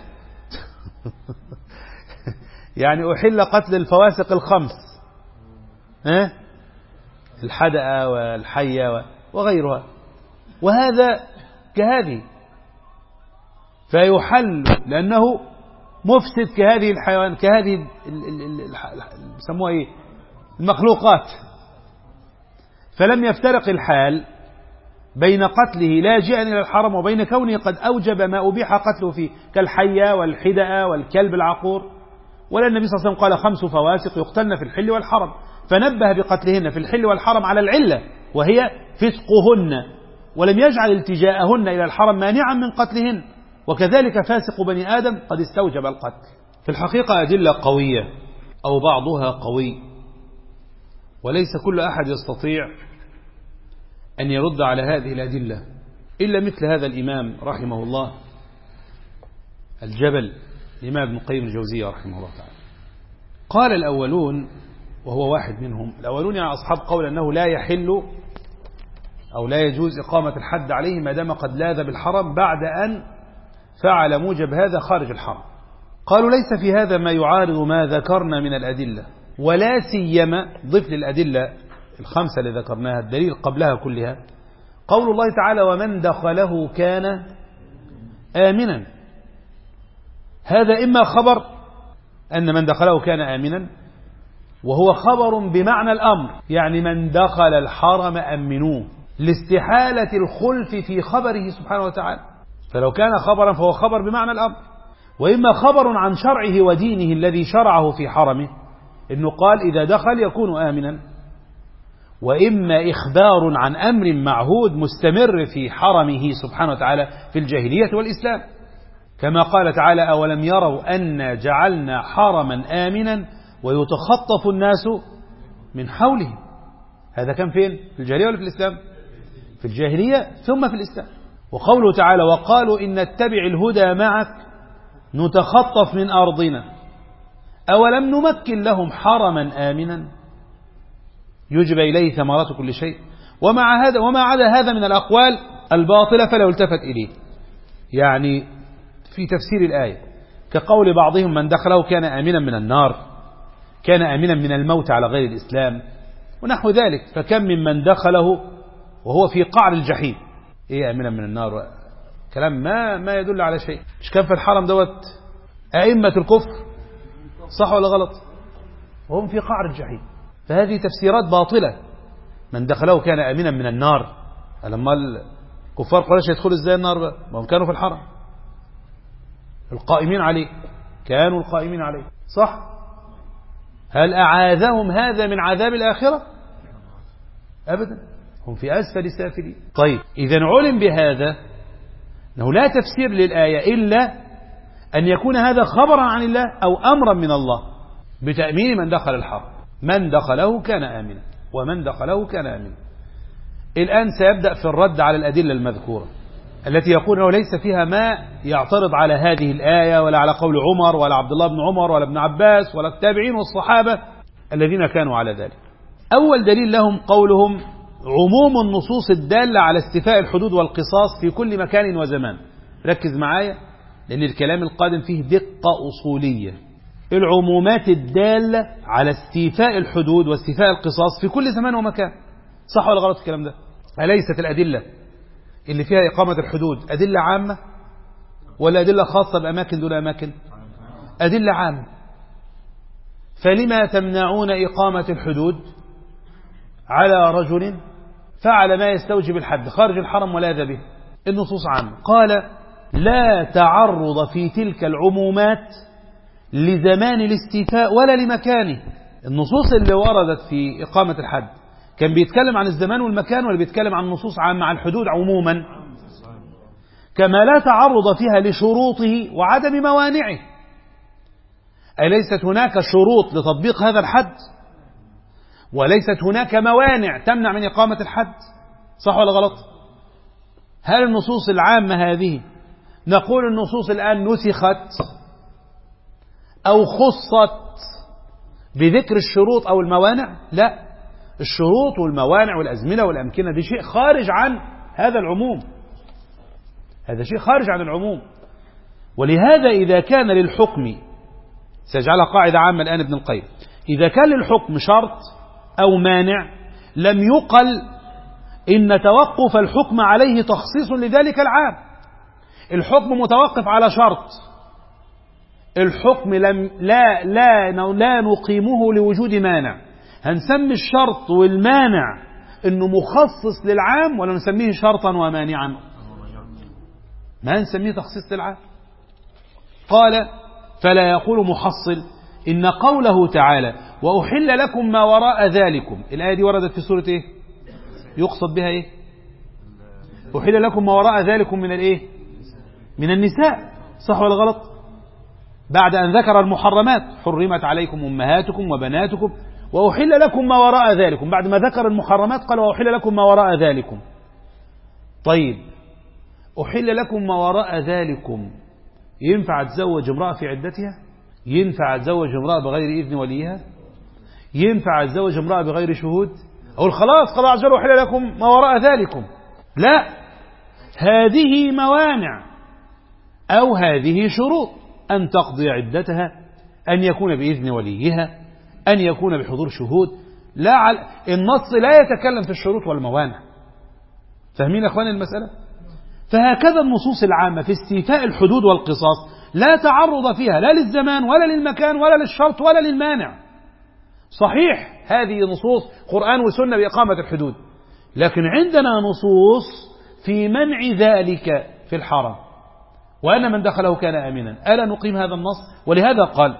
يعني أحل قتل الفواسق الخمس، ها؟ الحدأة والحية وغيرها، وهذا كهذه، فيحل لأنه مفسد كهذه الحيوان، كهذه يسموها ايه المخلوقات. فلم يفترق الحال بين قتله لاجئا إلى الحرم وبين كونه قد أوجب ما أبيح قتله فيه كالحية والحدأة والكلب العقور. ولا النبي صلى الله عليه وسلم قال خمس فواسق يقتلن في الحل والحرم، فنبه بقتلهن في الحل والحرم على العلة وهي فسقهن، ولم يجعل التجاءهن إلى الحرم مانعا من قتلهن. وكذلك فاسق بني آدم قد استوجب القتل. في الحقيقة أدلة قوية أو بعضها قوي، وليس كل أحد يستطيع أن يرد على هذه الأدلة إلا مثل هذا الإمام رحمه الله الجبل، الإمام ابن القيم الجوزية رحمه الله تعالى. قال الأولون، وهو واحد منهم، الأولون يعني أصحاب قول أنه لا يحل أو لا يجوز إقامة الحد عليه ما دام قد لاذ بالحرم بعد أن فعل موجب هذا خارج الحرم. قالوا ليس في هذا ما يعارض ما ذكرنا من الأدلة، ولا سيما ضف للأدلة الخمسة اللي ذكرناها الدليل قبلها كلها قول الله تعالى ومن دخله كان آمنا. هذا إما خبر أن من دخله كان آمنا، وهو خبر بمعنى الأمر، يعني من دخل الحرم أمنوه، لاستحالة الخلف في خبره سبحانه وتعالى. فلو كان خبرا فهو خبر بمعنى الأمر. وإما خبر عن شرعه ودينه الذي شرعه في حرمه، إنه قال إذا دخل يكون آمنا. وإما إخبار عن أمر معهود مستمر في حرمه سبحانه وتعالى في الجاهلية والإسلام، كما قال تعالى أولم يروا أنا جعلنا حرما آمنا ويتخطف الناس من حوله. هذا كان فين؟ في الجاهلية ولا في الإسلام؟ في الجاهلية ثم في الإسلام. وقوله تعالى وقالوا إن نتبع الهدى معك نتخطف من أرضنا أولم نمكن لهم حرما آمنا يجب إليه ثمرات كل شيء. ومع هذا وما عدا هذا من الأقوال الباطلة فلا يلتفت إليه، يعني في تفسير الآية كقول بعضهم من دخله كان آمنا من النار، كان آمنا من الموت على غير الإسلام ونحو ذلك. فكم من من دخله وهو في قعر الجحيم، إيه آمنا من النار؟ كلام ما ما يدل على شيء. مش كان في الحرم دوت أئمة الكفر، صح ولا غلط؟ وهم في قعر الجحيم. فهذه تفسيرات باطلة. من دخله كان آمنا من النار، لما الكفار قريش يدخلوا ازاي النار بقى؟ ما هم كانوا في الحرم القائمين عليه، كانوا القائمين عليه، صح؟ هل أعاذهم هذا من عذاب الآخرة؟ أبدا، هم في أسفل سافلين. طيب إذا علم بهذا أنه لا تفسير للآية إلا أن يكون هذا خبرا عن الله أو أمرا من الله بتأمين من دخل الحرم. من دخله كان آمنا ومن دخله كان آمنا. الآن سيبدأ في الرد على الأدلة المذكورة التي يقول أنه ليس فيها ما يعترض على هذه الآية ولا على قول عمر ولا عبد الله بن عمر ولا ابن عباس ولا التابعين والصحابة الذين كانوا على ذلك. أول دليل لهم قولهم عموم النصوص الدالة على استيفاء الحدود والقصاص في كل مكان وزمان. ركز معايا لأن الكلام القادم فيه دقة أصولية. العمومات الدالة على استيفاء الحدود واستيفاء القصاص في كل زمان ومكان. صح ولا غلط الكلام ده؟ أليست الأدلة اللي فيها إقامة الحدود أدلة عامة ولا أدلة خاصة بأماكن دون أماكن؟ أدلة عامة. فلما تمنعون إقامة الحدود على رجل فعل ما يستوجب الحد خارج الحرم ولاذ به؟ النصوص عامة. قال لا تعرض في تلك العمومات لزمان الاستيفاء ولا لمكانه. النصوص اللي وردت في إقامة الحد كان بيتكلم عن الزمان والمكان ولا بيتكلم عن نصوص عامة عن الحدود عموما؟ كما لا تعرض فيها لشروطه وعدم موانعه. أليست هناك شروط لتطبيق هذا الحد وليست هناك موانع تمنع من إقامة الحد؟ صح ولا غلط؟ هل النصوص العامة هذه نقول النصوص الآن نسخت أو خصت بذكر الشروط أو الموانع؟ لا، الشروط والموانع والأزمنة والأمكنة دي شيء خارج عن هذا العموم، هذا شيء خارج عن العموم. ولهذا إذا كان للحكم، سيجعلها قاعدة عامة الآن ابن القيم، إذا كان للحكم شرط أو مانع لم يقل إن توقف الحكم عليه تخصيص لذلك العام. الحكم متوقف على شرط، الحكم لم لا لا لا نقيمه لوجود مانع. هنسمي الشرط والمانع إنه مخصص للعام ولا نسميه شرطا ومانعا؟ ما نسميه تخصيص للعام. قال فلا يقول محصل إن قوله تعالى وأحل لكم ما وراء ذلكم، الآية دي وردت في سورة إيه؟ يقصد بها إيه؟ أحل لكم ما وراء ذلكم من الإيه؟ من النساء، صح ولا غلط؟ بعد أن ذكر المحرمات حرمت عليكم أمهاتكم وبناتكم وأحل لكم ما وراء ذلكم، بعد ما ذكر المحرمات قال وأحل لكم ما وراء ذلكم. طيب أحل لكم ما وراء ذلكم، ينفع تزوج امرأة في عدتها؟ ينفع تزوج امرأة بغير إذن وليها؟ ينفع تزوج امرأة بغير شهود؟ أقول خلاص قال عز وجل أحل لكم ما وراء ذلكم. لا، هذه موانع أو هذه شروط: أن تقضي عدتها، أن يكون بإذن وليها، أن يكون بحضور شهود. لا عل... النص لا يتكلم في الشروط والموانع. فاهمين يا أخوان المسألة؟ فهكذا النصوص العامة في استيفاء الحدود والقصاص لا تعرض فيها لا للزمان ولا للمكان ولا للشرط ولا للمانع. صحيح هذه نصوص قرآن وسنة بإقامة الحدود، لكن عندنا نصوص في منع ذلك في الحرم، وأن من دخله كان آمنا. ألا نقيم هذا النص؟ ولهذا قال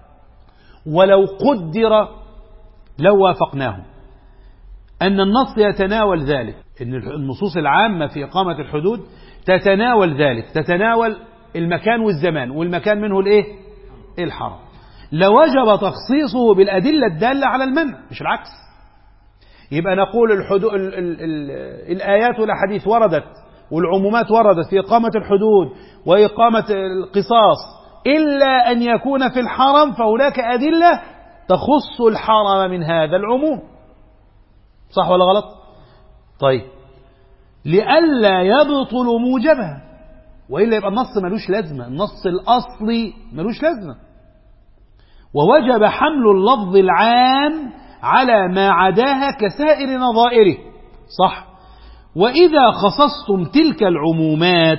ولو قدر لو وافقناه أن النص يتناول ذلك، أن النصوص العامة في إقامة الحدود تتناول ذلك، تتناول المكان والزمان، والمكان منه الإيه؟ الحرم، لوجب تخصيصه بالأدلة الدالة على المنع، مش العكس. يبقى نقول الحدود ال ال ال الآيات والأحاديث وردت والعمومات وردت في إقامة الحدود وإقامة القصاص إلا أن يكون في الحرم، فهناك أدلة تخص الحرم من هذا العموم، صح ولا غلط؟ طيب لئلا يبطل موجبها، وإلا يبقى النص ملوش لازمة، النص الأصلي ملوش لازمة. ووجب حمل اللفظ العام على ما عداها كسائر نظائره، صح. وإذا خصصتم تلك العمومات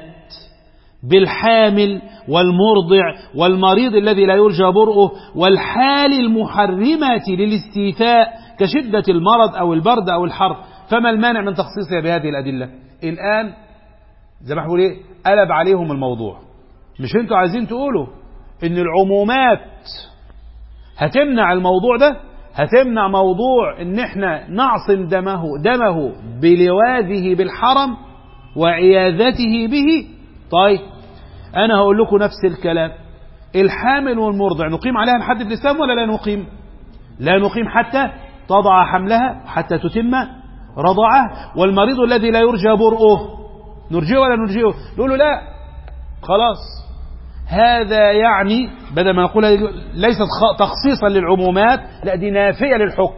بالحامل والمرضع والمريض الذي لا يرجى برؤه والحال المحرمة للاستيفاء كشدة المرض أو البرد أو الحر، فما المانع من تخصيصها بهذه الأدلة؟ الآن زي ما بقول ايه، قلب عليهم الموضوع. مش انتوا عايزين تقولوا ان العمومات هتمنع الموضوع ده، هتمنع موضوع ان احنا نعصم دمه دمه بلواذه بالحرم وعياذته به؟ طيب انا هقول لكم نفس الكلام. الحامل والمرضع نقيم عليها الحد في الإسلام ولا لا نقيم؟ لا نقيم حتى تضع حملها حتى تتم رضعها. والمريض الذي لا يرجى برؤه نرجيه ولا نرجيه؟ نقول له لا خلاص. هذا يعني بدل ما نقول ليست تخصيصا للعمومات، لا دي نافية للحكم،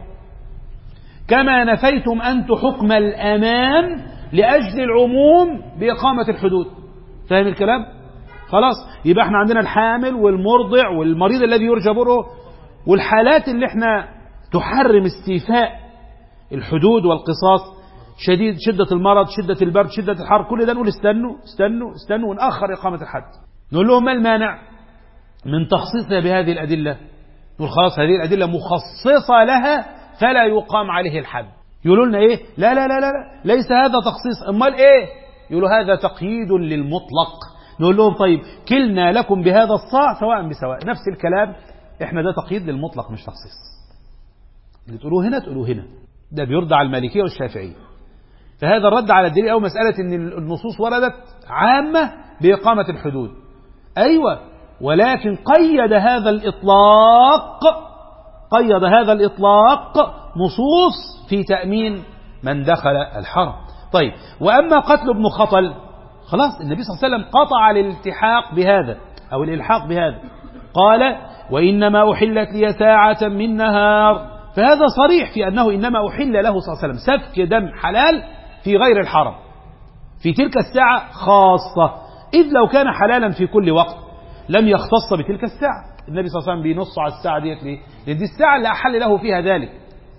كما نفيتم أنتم حكم الأمان لأجل العموم بإقامة الحدود. فاهم الكلام؟ خلاص يبقى احنا عندنا الحامل والمرضع والمريض الذي يرجى برؤه، والحالات اللي احنا تحرم استيفاء الحدود والقصاص، شديد شدة المرض، شدة البرد، شدة الحر، كل ده نقول استنوا استنوا استنوا ونأخر إقامة الحد. نقول لهم ما المانع من تخصيصها بهذه الأدلة؟ نقول خلاص هذه الأدلة مخصصة لها فلا يقام عليه الحد. يقولوا لنا ايه؟ لا لا لا لا ليس هذا تخصيص، امال ايه؟ يقولوا هذا تقييد للمطلق. نقول لهم طيب كلنا لكم بهذا الصاع سواء بسواء، نفس الكلام، احنا ده تقييد للمطلق مش تخصيص. اللي تقولوه هنا تقولوه هنا، ده بيرد على المالكية والشافعية. فهذا الرد على الدليل أو مسألة ان النصوص وردت عامة بإقامة الحدود، أيوة، ولكن قيد هذا الإطلاق قيد هذا الإطلاق نصوص في تأمين من دخل الحرم. طيب وأما قتل ابن خطل، خلاص النبي صلى الله عليه وسلم قطع الالتحاق بهذا أو الإلحاق بهذا، قال وإنما أحلت لي ساعة من نهار، فهذا صريح في أنه إنما أحل له صلى الله عليه وسلم سفك دم حلال في غير الحرم في تلك الساعة خاصة، إذ لو كان حلالا في كل وقت لم يختص بتلك الساعة. النبي صلى الله عليه وسلم بينص على الساعة ديت ليه؟ لأن دي الساعة اللي أحل له فيها ذلك.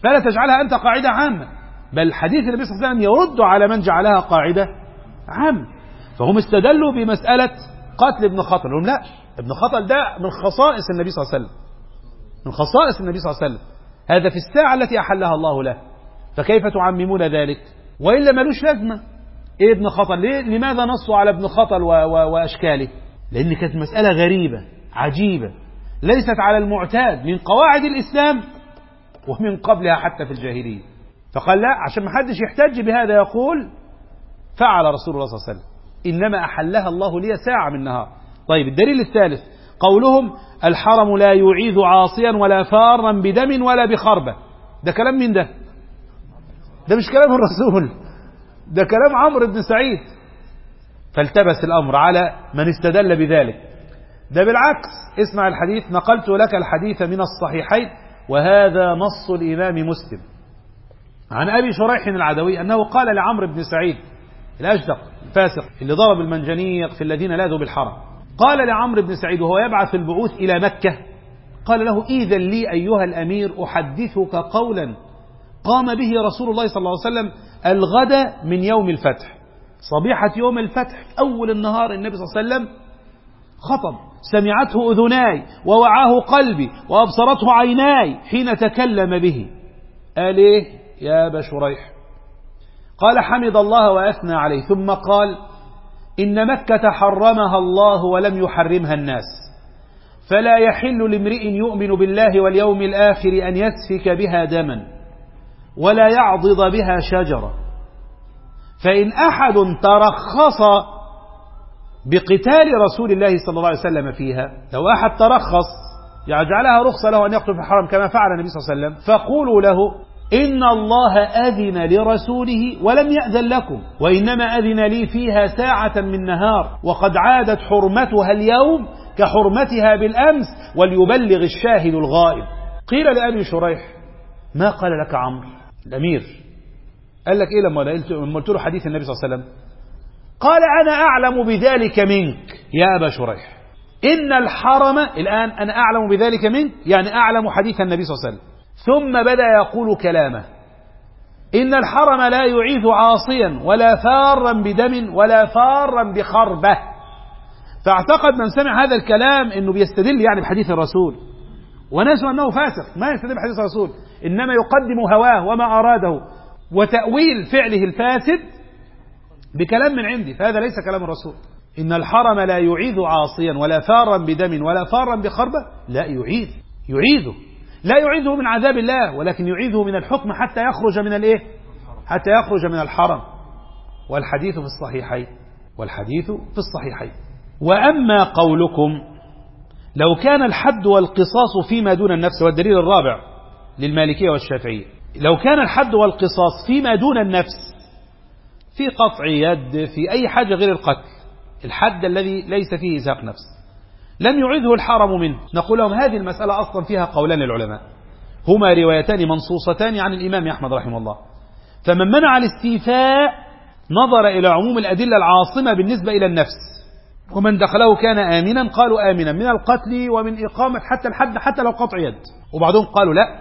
فلا تجعلها أنت قاعدة عامة، بل حديث النبي صلى الله عليه وسلم يرد على من جعلها قاعدة عامة. فهم استدلوا بمسألة قتل ابن خطل، لهم لا، ابن خطل ده من خصائص النبي صلى الله عليه وسلم، من خصائص النبي صلى الله عليه وسلم، هذا في الساعة التي أحلها الله له، فكيف تعممون ذلك؟ وإلا ملوش لازمة. إيه ابن خطل؟ ليه؟ لماذا نصوا على ابن خطل و... و... وأشكاله؟ لأن كانت مسألة غريبة عجيبة ليست على المعتاد من قواعد الإسلام ومن قبلها حتى في الجاهلية. فقال لا، عشان ما حدش يحتج بهذا يقول فعل رسول الله صلى الله عليه وسلم، إنما أحلها الله لي ساعة من نهار. طيب الدليل الثالث قولهم الحرم لا يعيذ عاصيا ولا فارا بدم ولا بخربة. ده كلام مين ده؟ ده مش كلام الرسول، ده كلام عمرو بن سعيد. فالتبس الأمر على من استدل بذلك. ده بالعكس، اسمع الحديث، نقلت لك الحديث من الصحيحين وهذا نص الإمام مسلم عن أبي شريح العدوي أنه قال لعمرو بن سعيد الأجدق الفاسق اللي ضرب المنجنيق في الذين لاذوا بالحرم، قال لعمرو بن سعيد وهو يبعث البعوث إلى مكة، قال له إذن لي أيها الأمير أحدثك قولا قام به رسول الله صلى الله عليه وسلم الغد من يوم الفتح، صبيحة يوم الفتح أول النهار النبي صلى الله عليه وسلم خطب، سمعته أذناي ووعاه قلبي وأبصرته عيناي حين تكلم به. قال إيه يا أبا شريح؟ قال حمد الله وأثنى عليه، ثم قال إن مكة حرمها الله ولم يحرمها الناس، فلا يحل لامرئ يؤمن بالله واليوم الآخر أن يسفك بها دما ولا يعضد بها شجرة، فإن أحد ترخص بقتال رسول الله صلى الله عليه وسلم فيها، لو أحد ترخص يجعلها رخصة له أن يقتل في الحرم كما فعل النبي صلى الله عليه وسلم، فقولوا له إن الله أذن لرسوله ولم يأذن لكم، وإنما أذن لي فيها ساعة من نهار، وقد عادت حرمتها اليوم كحرمتها بالأمس، وليبلغ الشاهد الغائب. قيل لأبي شريح ما قال لك عمرو الأمير؟ قال لك إيه لما قلت له حديث النبي صلى الله عليه وسلم؟ قال أنا أعلم بذلك منك يا أبا شريح، إن الحرم، الآن أنا أعلم بذلك منك يعني أعلم حديث النبي صلى الله عليه وسلم. ثم بدأ يقول كلامه، إن الحرم لا يعيث عاصيا ولا فارا بدم ولا فارا بخربة. فاعتقد من سمع هذا الكلام أنه بيستدل يعني بحديث الرسول، ونسوا أنه فاسق ما يستدل بحديث الرسول، إنما يقدم هواه وما أراده وتأويل فعله الفاسد بكلام من عندي، فهذا ليس كلام الرسول. إن الحرم لا يعيذ عاصيا ولا فارا بدم ولا فارا بخربة، لا يعيذ، يعيذه لا يعيذه من عذاب الله، ولكن يعيذه من الحكم حتى يخرج من الايه؟ حتى يخرج من الحرم. والحديث في الصحيحين، والحديث في الصحيحين. وأما قولكم لو كان الحد والقصاص فيما دون النفس، والدليل الرابع للمالكية والشافعية، لو كان الحد والقصاص فيما دون النفس، في قطع يد، في أي حاجة غير القتل، الحد الذي ليس فيه إزهاق نفس، لم يعذه الحرم منه، نقول لهم هذه المسألة أصلا فيها قولان للعلماء، هما روايتان منصوصتان عن الإمام أحمد رحمه الله. فمن منع الاستيفاء نظر إلى عموم الأدلة العاصمة بالنسبة إلى النفس، ومن دخله كان آمنا، قالوا آمنا من القتل ومن إقامة حتى الحد حتى لو قطع يد، وبعضهم قالوا لا،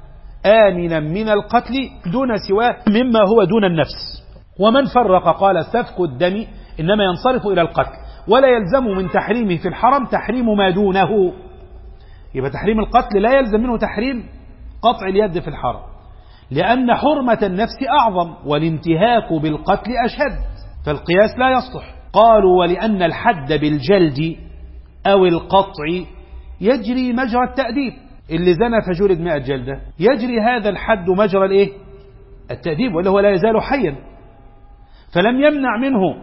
آمنا من القتل دون سواه مما هو دون النفس. ومن فرق قال سفك الدم إنما ينصرف إلى القتل، ولا يلزم من تحريمه في الحرم تحريم ما دونه، يبقى تحريم القتل لا يلزم منه تحريم قطع اليد في الحرم، لأن حرمة النفس أعظم والانتهاك بالقتل أشد، فالقياس لا يصلح. قالوا ولأن الحد بالجلد أو القطع يجري مجرى التأديب، اللي زنى فجلد مئة جلدة يجري هذا الحد مجرى الإيه؟ التأديب، ولا هو لا يزال حيا، فلم يمنع منه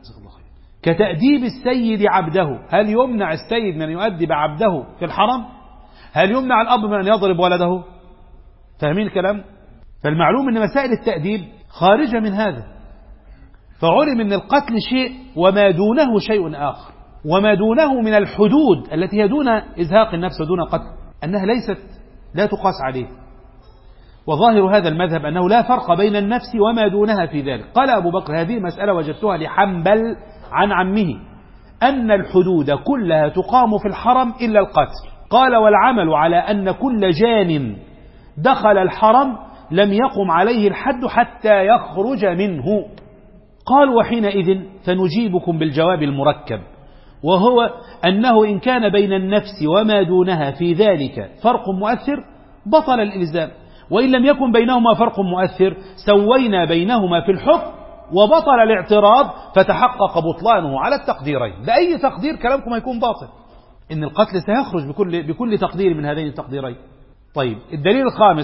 كتأديب السيد عبده. هل يمنع السيد من يؤدب عبده في الحرم؟ هل يمنع الأب من أن يضرب ولده؟ فاهمين الكلام؟ فالمعلوم أن مسائل التأديب خارجة من هذا، فعلم أن القتل شيء وما دونه شيء آخر، وما دونه من الحدود التي هي دون إزهاق النفس ودون قتل أنها ليست لا تقاس عليه. وظاهر هذا المذهب أنه لا فرق بين النفس وما دونها في ذلك. قال أبو بكر هذه مسألة وجدتها لحنبل عن عمه، أن الحدود كلها تقام في الحرم إلا القتل. قال والعمل على أن كل جان دخل الحرم لم يقم عليه الحد حتى يخرج منه. قال وحينئذ فنجيبكم بالجواب المركب، وهو أنه إن كان بين النفس وما دونها في ذلك فرق مؤثر بطل الإلزام، وإن لم يكن بينهما فرق مؤثر سوينا بينهما في الحكم وبطل الاعتراض فتحقق بطلانه على التقديرين. بأي تقدير كلامكم هيكون باطل، إن القتل سيخرج بكل, بكل تقدير من هذين التقديرين. طيب الدليل الخامس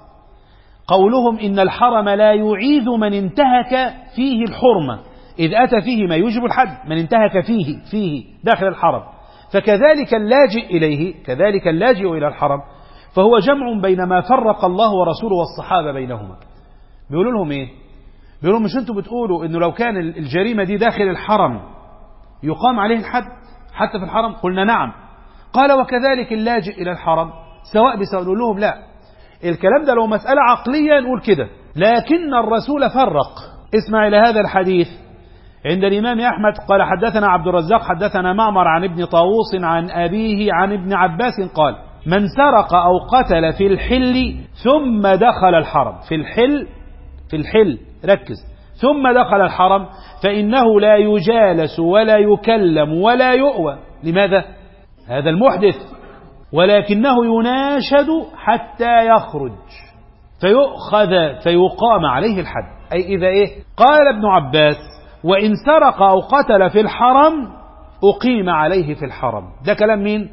قولهم إن الحرم لا يعيذ من انتهك فيه الحرمة، إذ أتى فيه ما يوجب الحد، من انتهك فيه فيه داخل الحرم، فكذلك اللاجئ إليه كذلك اللاجئ إلى الحرم فهو جمع بين ما فرق الله ورسوله والصحابة بينهما. بيقولوا لهم إيه؟ بيقولوا مش أنتوا بتقولوا إنه لو كان الجريمة دي داخل الحرم يقام عليه الحد حتى في الحرم؟ قلنا نعم. قال وكذلك اللاجئ إلى الحرم سواء بسواء. نقول لهم لا، الكلام ده لو مسألة عقلية نقول كده، لكن الرسول فرق. اسمع إلى هذا الحديث عند الإمام أحمد قال حدثنا عبد الرزاق حدثنا معمر عن ابن طاووس عن أبيه عن ابن عباس قال من سرق أو قتل في الحل ثم دخل الحرم، في الحل في الحل ركز، ثم دخل الحرم فإنه لا يجالس ولا يكلم ولا يؤوى. لماذا؟ هذا المحدث، ولكنه يناشد حتى يخرج فيؤخذ فيقام عليه الحد. أي إذا إيه؟ قال ابن عباس وإن سرق أو قتل في الحرم أقيم عليه في الحرم. ده كلام مين؟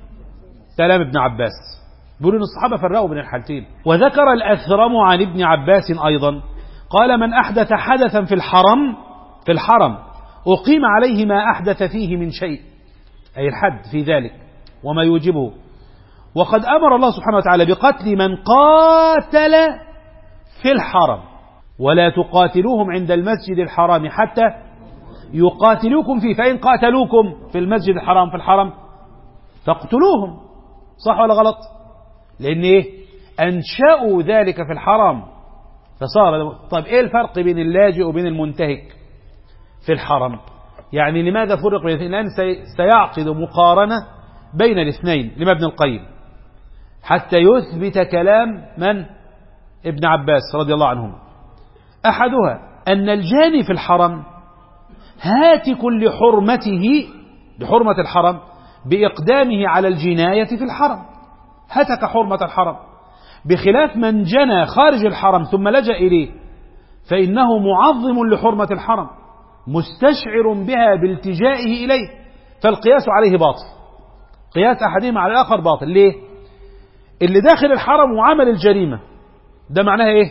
كلام ابن عباس. بيقولون الصحابة فرقوا بين الحالتين. وذكر الأثرم عن ابن عباس أيضا قال من أحدث حدثا في الحرم في الحرم أقيم عليه ما أحدث فيه من شيء، أي الحد في ذلك وما يوجبه. وقد أمر الله سبحانه وتعالى بقتل من قاتل في الحرم ولا تقاتلوهم عند المسجد الحرام حتى يقاتلوكم فيه، فإن قاتلوكم في المسجد الحرام في الحرم فاقتلوهم. صح ولا غلط؟ لأن إيه؟ أنشأوا ذلك في الحرم فصار. طيب إيه الفرق بين اللاجئ وبين المنتهك في الحرم؟ يعني لماذا فرق بين الاثنين؟ لأن سيعقد مقارنة بين الاثنين لما ابن القيم حتى يثبت كلام من؟ ابن عباس رضي الله عنهما. أحدها أن الجاني في الحرم هاتك لحرمته بحرمة الحرم بإقدامه على الجناية في الحرم، هتك حرمة الحرم، بخلاف من جنى خارج الحرم ثم لجأ إليه فإنه معظم لحرمة الحرم مستشعر بها بالتجائه إليه، فالقياس عليه باطل. قياس أحدهما على الآخر باطل. ليه؟ اللي داخل الحرم وعمل الجريمة ده معناها إيه؟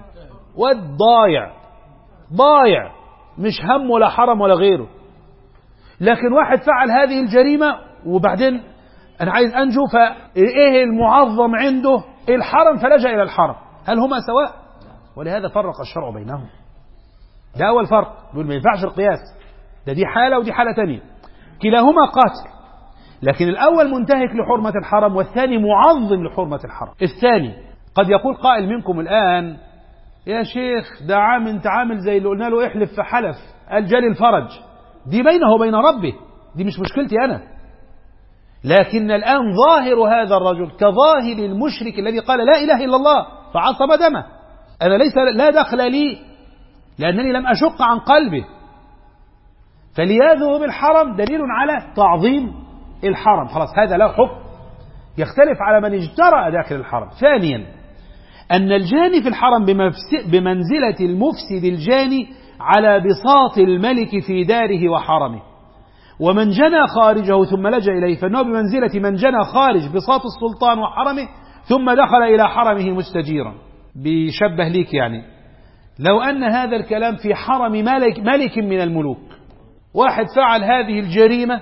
والضايع ضايع مش هم ولا حرم ولا غيره. لكن واحد فعل هذه الجريمة وبعدين أنا عايز أنجو، فإيه المعظم عنده؟ الحرم فلجأ إلى الحرم. هل هما سواء؟ ولهذا فرق الشرع بينهم. ده أول فرق، يقول ما ينفعش القياس، ده دي حالة ودي حالة تانية، كلاهما قاتل، لكن الأول منتهك لحرمة الحرم والثاني معظم لحرمة الحرم. الثاني قد يقول قائل منكم الآن يا شيخ ده عام انت عامل زي اللي قلنا له احلف فحلف الجلي الفرج، دي بينه وبين ربه، دي مش مشكلتي أنا. لكن الآن ظاهر هذا الرجل كظاهر المشرك الذي قال لا إله إلا الله فعصم دمه، أنا ليس لا دخل لي لأنني لم أشق عن قلبه، فلياذه بالحرم دليل على تعظيم الحرم، خلاص هذا له حكم يختلف على من اجترأ داخل الحرم. ثانيا أن الجاني في الحرم بمنزلة المفسد الجاني على بساط الملك في داره وحرمه، ومن جنى خارجه ثم لجأ إليه فإنه بمنزلة من جنى خارج بساط السلطان وحرمه ثم دخل إلى حرمه مستجيرا. بيشبه ليك يعني لو أن هذا الكلام في حرم ملك, ملك من الملوك، واحد فعل هذه الجريمة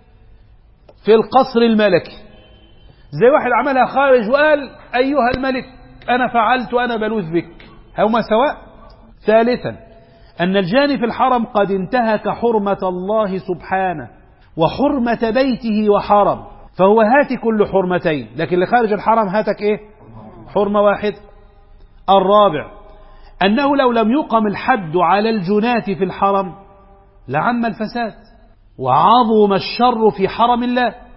في القصر الملكي زي واحد عملها خارج وقال أيها الملك أنا فعلت وأنا بلوذ بك، هما سواء؟ ثالثا أن الجاني في الحرم قد انتهك حرمة الله سبحانه وحرمة بيته وحرم، فهو هاتك لحرمتين، لكن اللي خارج الحرم هاتك إيه؟ حرمة واحد. الرابع أنه لو لم يقم الحد على الجناة في الحرم لعم الفساد وعظم الشر في حرم الله،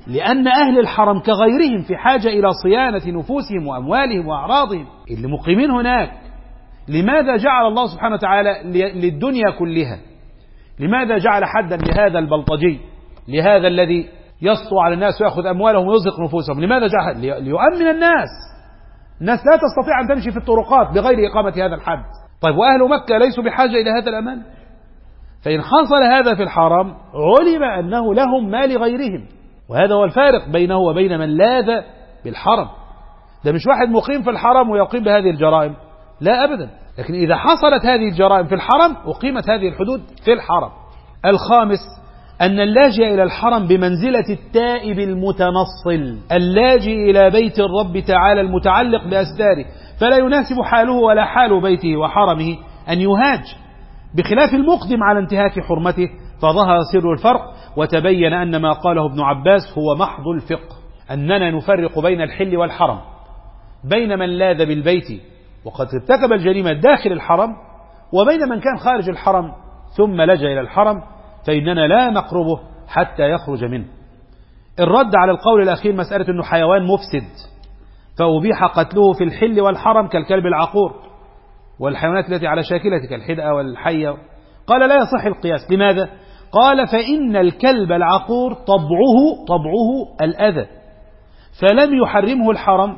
لأن أهل الحرم كغيرهم في حاجة إلى صيانة نفوسهم وأموالهم وأعراضهم اللي مقيمين هناك. لماذا جعل الله سبحانه وتعالى للدنيا كلها؟ لماذا جعل حدا لهذا البلطجي، لهذا الذي يسطو على الناس ويأخذ أموالهم ويزق نفوسهم؟ لماذا جعل؟ ليؤمن الناس. الناس لا تستطيع أن تمشي في الطرقات بغير إقامة هذا الحد. طيب وأهل مكة ليسوا بحاجة إلى هذا الأمان؟ فإن حصل هذا في الحرم علم أنه لهم ما لغيرهم، وهذا هو الفارق بينه وبين من لاذ بالحرم. ده مش واحد مقيم في الحرم ويقيم بهذه الجرائم، لا أبدا. لكن إذا حصلت هذه الجرائم في الحرم أقيمت هذه الحدود في الحرم. الخامس أن اللاجئ إلى الحرم بمنزلة التائب المتنصل اللاجئ إلى بيت الرب تعالى المتعلق بأستاره، فلا يناسب حاله ولا حال بيته وحرمه أن يهاج، بخلاف المقدم على انتهاك حرمته. فظهر سر الفرق وتبين أن ما قاله ابن عباس هو محض الفقه، أننا نفرق بين الحل والحرم، بين من لاذ بالبيت وقد ارتكب الجريمة داخل الحرم، وبين من كان خارج الحرم ثم لجأ إلى الحرم، فإننا لا نقربه حتى يخرج منه. الرد على القول الأخير مسألة أنه حيوان مفسد فأبيح قتله في الحل والحرم كالكلب العقور والحيوانات التي على شاكلة كالحدأة والحية، قال لا يصح القياس. لماذا؟ قال فإن الكلب العقور طبعه طبعه الأذى، فلم يحرمه الحرم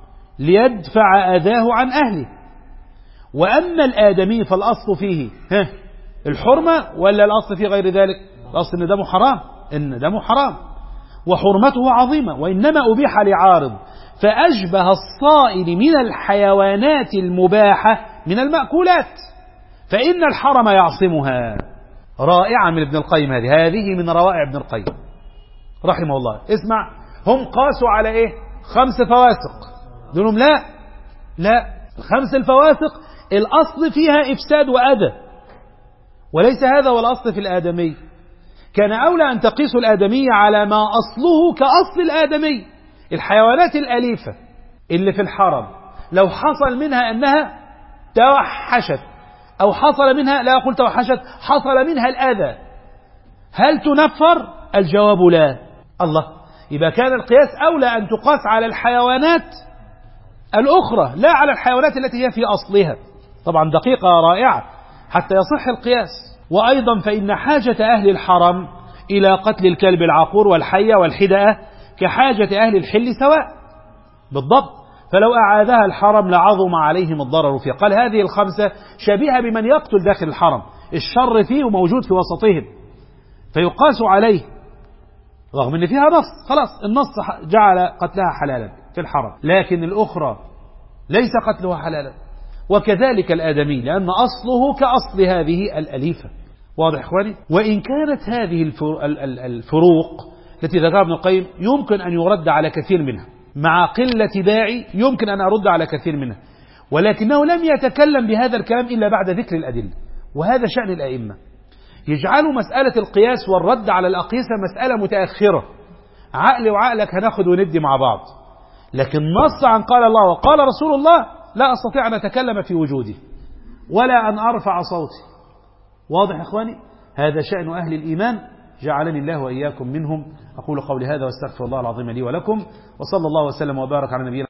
ليدفع أذاه عن أهله. وأما الآدمي فالأصل فيه ها الحرمة ولا الأصل فيه غير ذلك؟ الأصل إن دمه حرام، إن دمه حرام وحرمته عظيمة، وإنما أبيح لعارض فأشبه الصائد من الحيوانات المباحة من المأكولات، فإن الحرم يعصمها. رائعة من ابن القيم هذه هذه من روائع ابن القيم رحمه الله. اسمع، هم قاسوا على إيه؟ خمس فواسق. دونهم لا لا الخمس الفواسق الأصل فيها إفساد وأذى، وليس هذا هو الأصل في الآدمي. كان أولى أن تقيسوا الآدمي على ما أصله كأصل الآدمي. الحيوانات الأليفة اللي في الحرم لو حصل منها أنها توحشت أو حصل منها، لا أقول توحشت، حصل منها الأذى، هل تنفر؟ الجواب لا. الله، إذا كان القياس أولى أن تقاس على الحيوانات الأخرى لا على الحيوانات التي هي في أصلها. طبعا دقيقة رائعة حتى يصح القياس. وأيضا فإن حاجة أهل الحرم إلى قتل الكلب العقور والحية والحدأة كحاجة أهل الحل سواء بالضبط، فلو أعادها الحرم لعظم عليهم الضرر فيه. قال هذه الخمسة شبيهة بمن يقتل داخل الحرم، الشر فيه وموجود في وسطهم فيقاس عليه، رغم أن فيها نص، خلاص النص جعل قتلها حلالا في الحرم، لكن الأخرى ليس قتلها حلالا. وكذلك الآدمي لأن أصله كأصل هذه الأليفة. واضح إخواني؟ وإن كانت هذه الفروق التي ذكرها ابن القيم يمكن أن يرد على كثير منها، مع قلة داعي يمكن أن أرد على كثير منها، ولكنه لم يتكلم بهذا الكلام إلا بعد ذكر الأدلة. وهذا شأن الأئمة، يجعلوا مسألة القياس والرد على الأقيسة مسألة متأخرة، عقل وعقلك هناخد وندي مع بعض، لكن نص عن قال الله وقال رسول الله لا أستطيع أن أتكلم في وجودي ولا أن أرفع صوتي. واضح إخواني؟ هذا شأن أهل الإيمان، جعلني الله وإياكم منهم. أقول قولي هذا واستغفر الله العظيم لي ولكم، وصلى الله وسلم وبارك على نبينا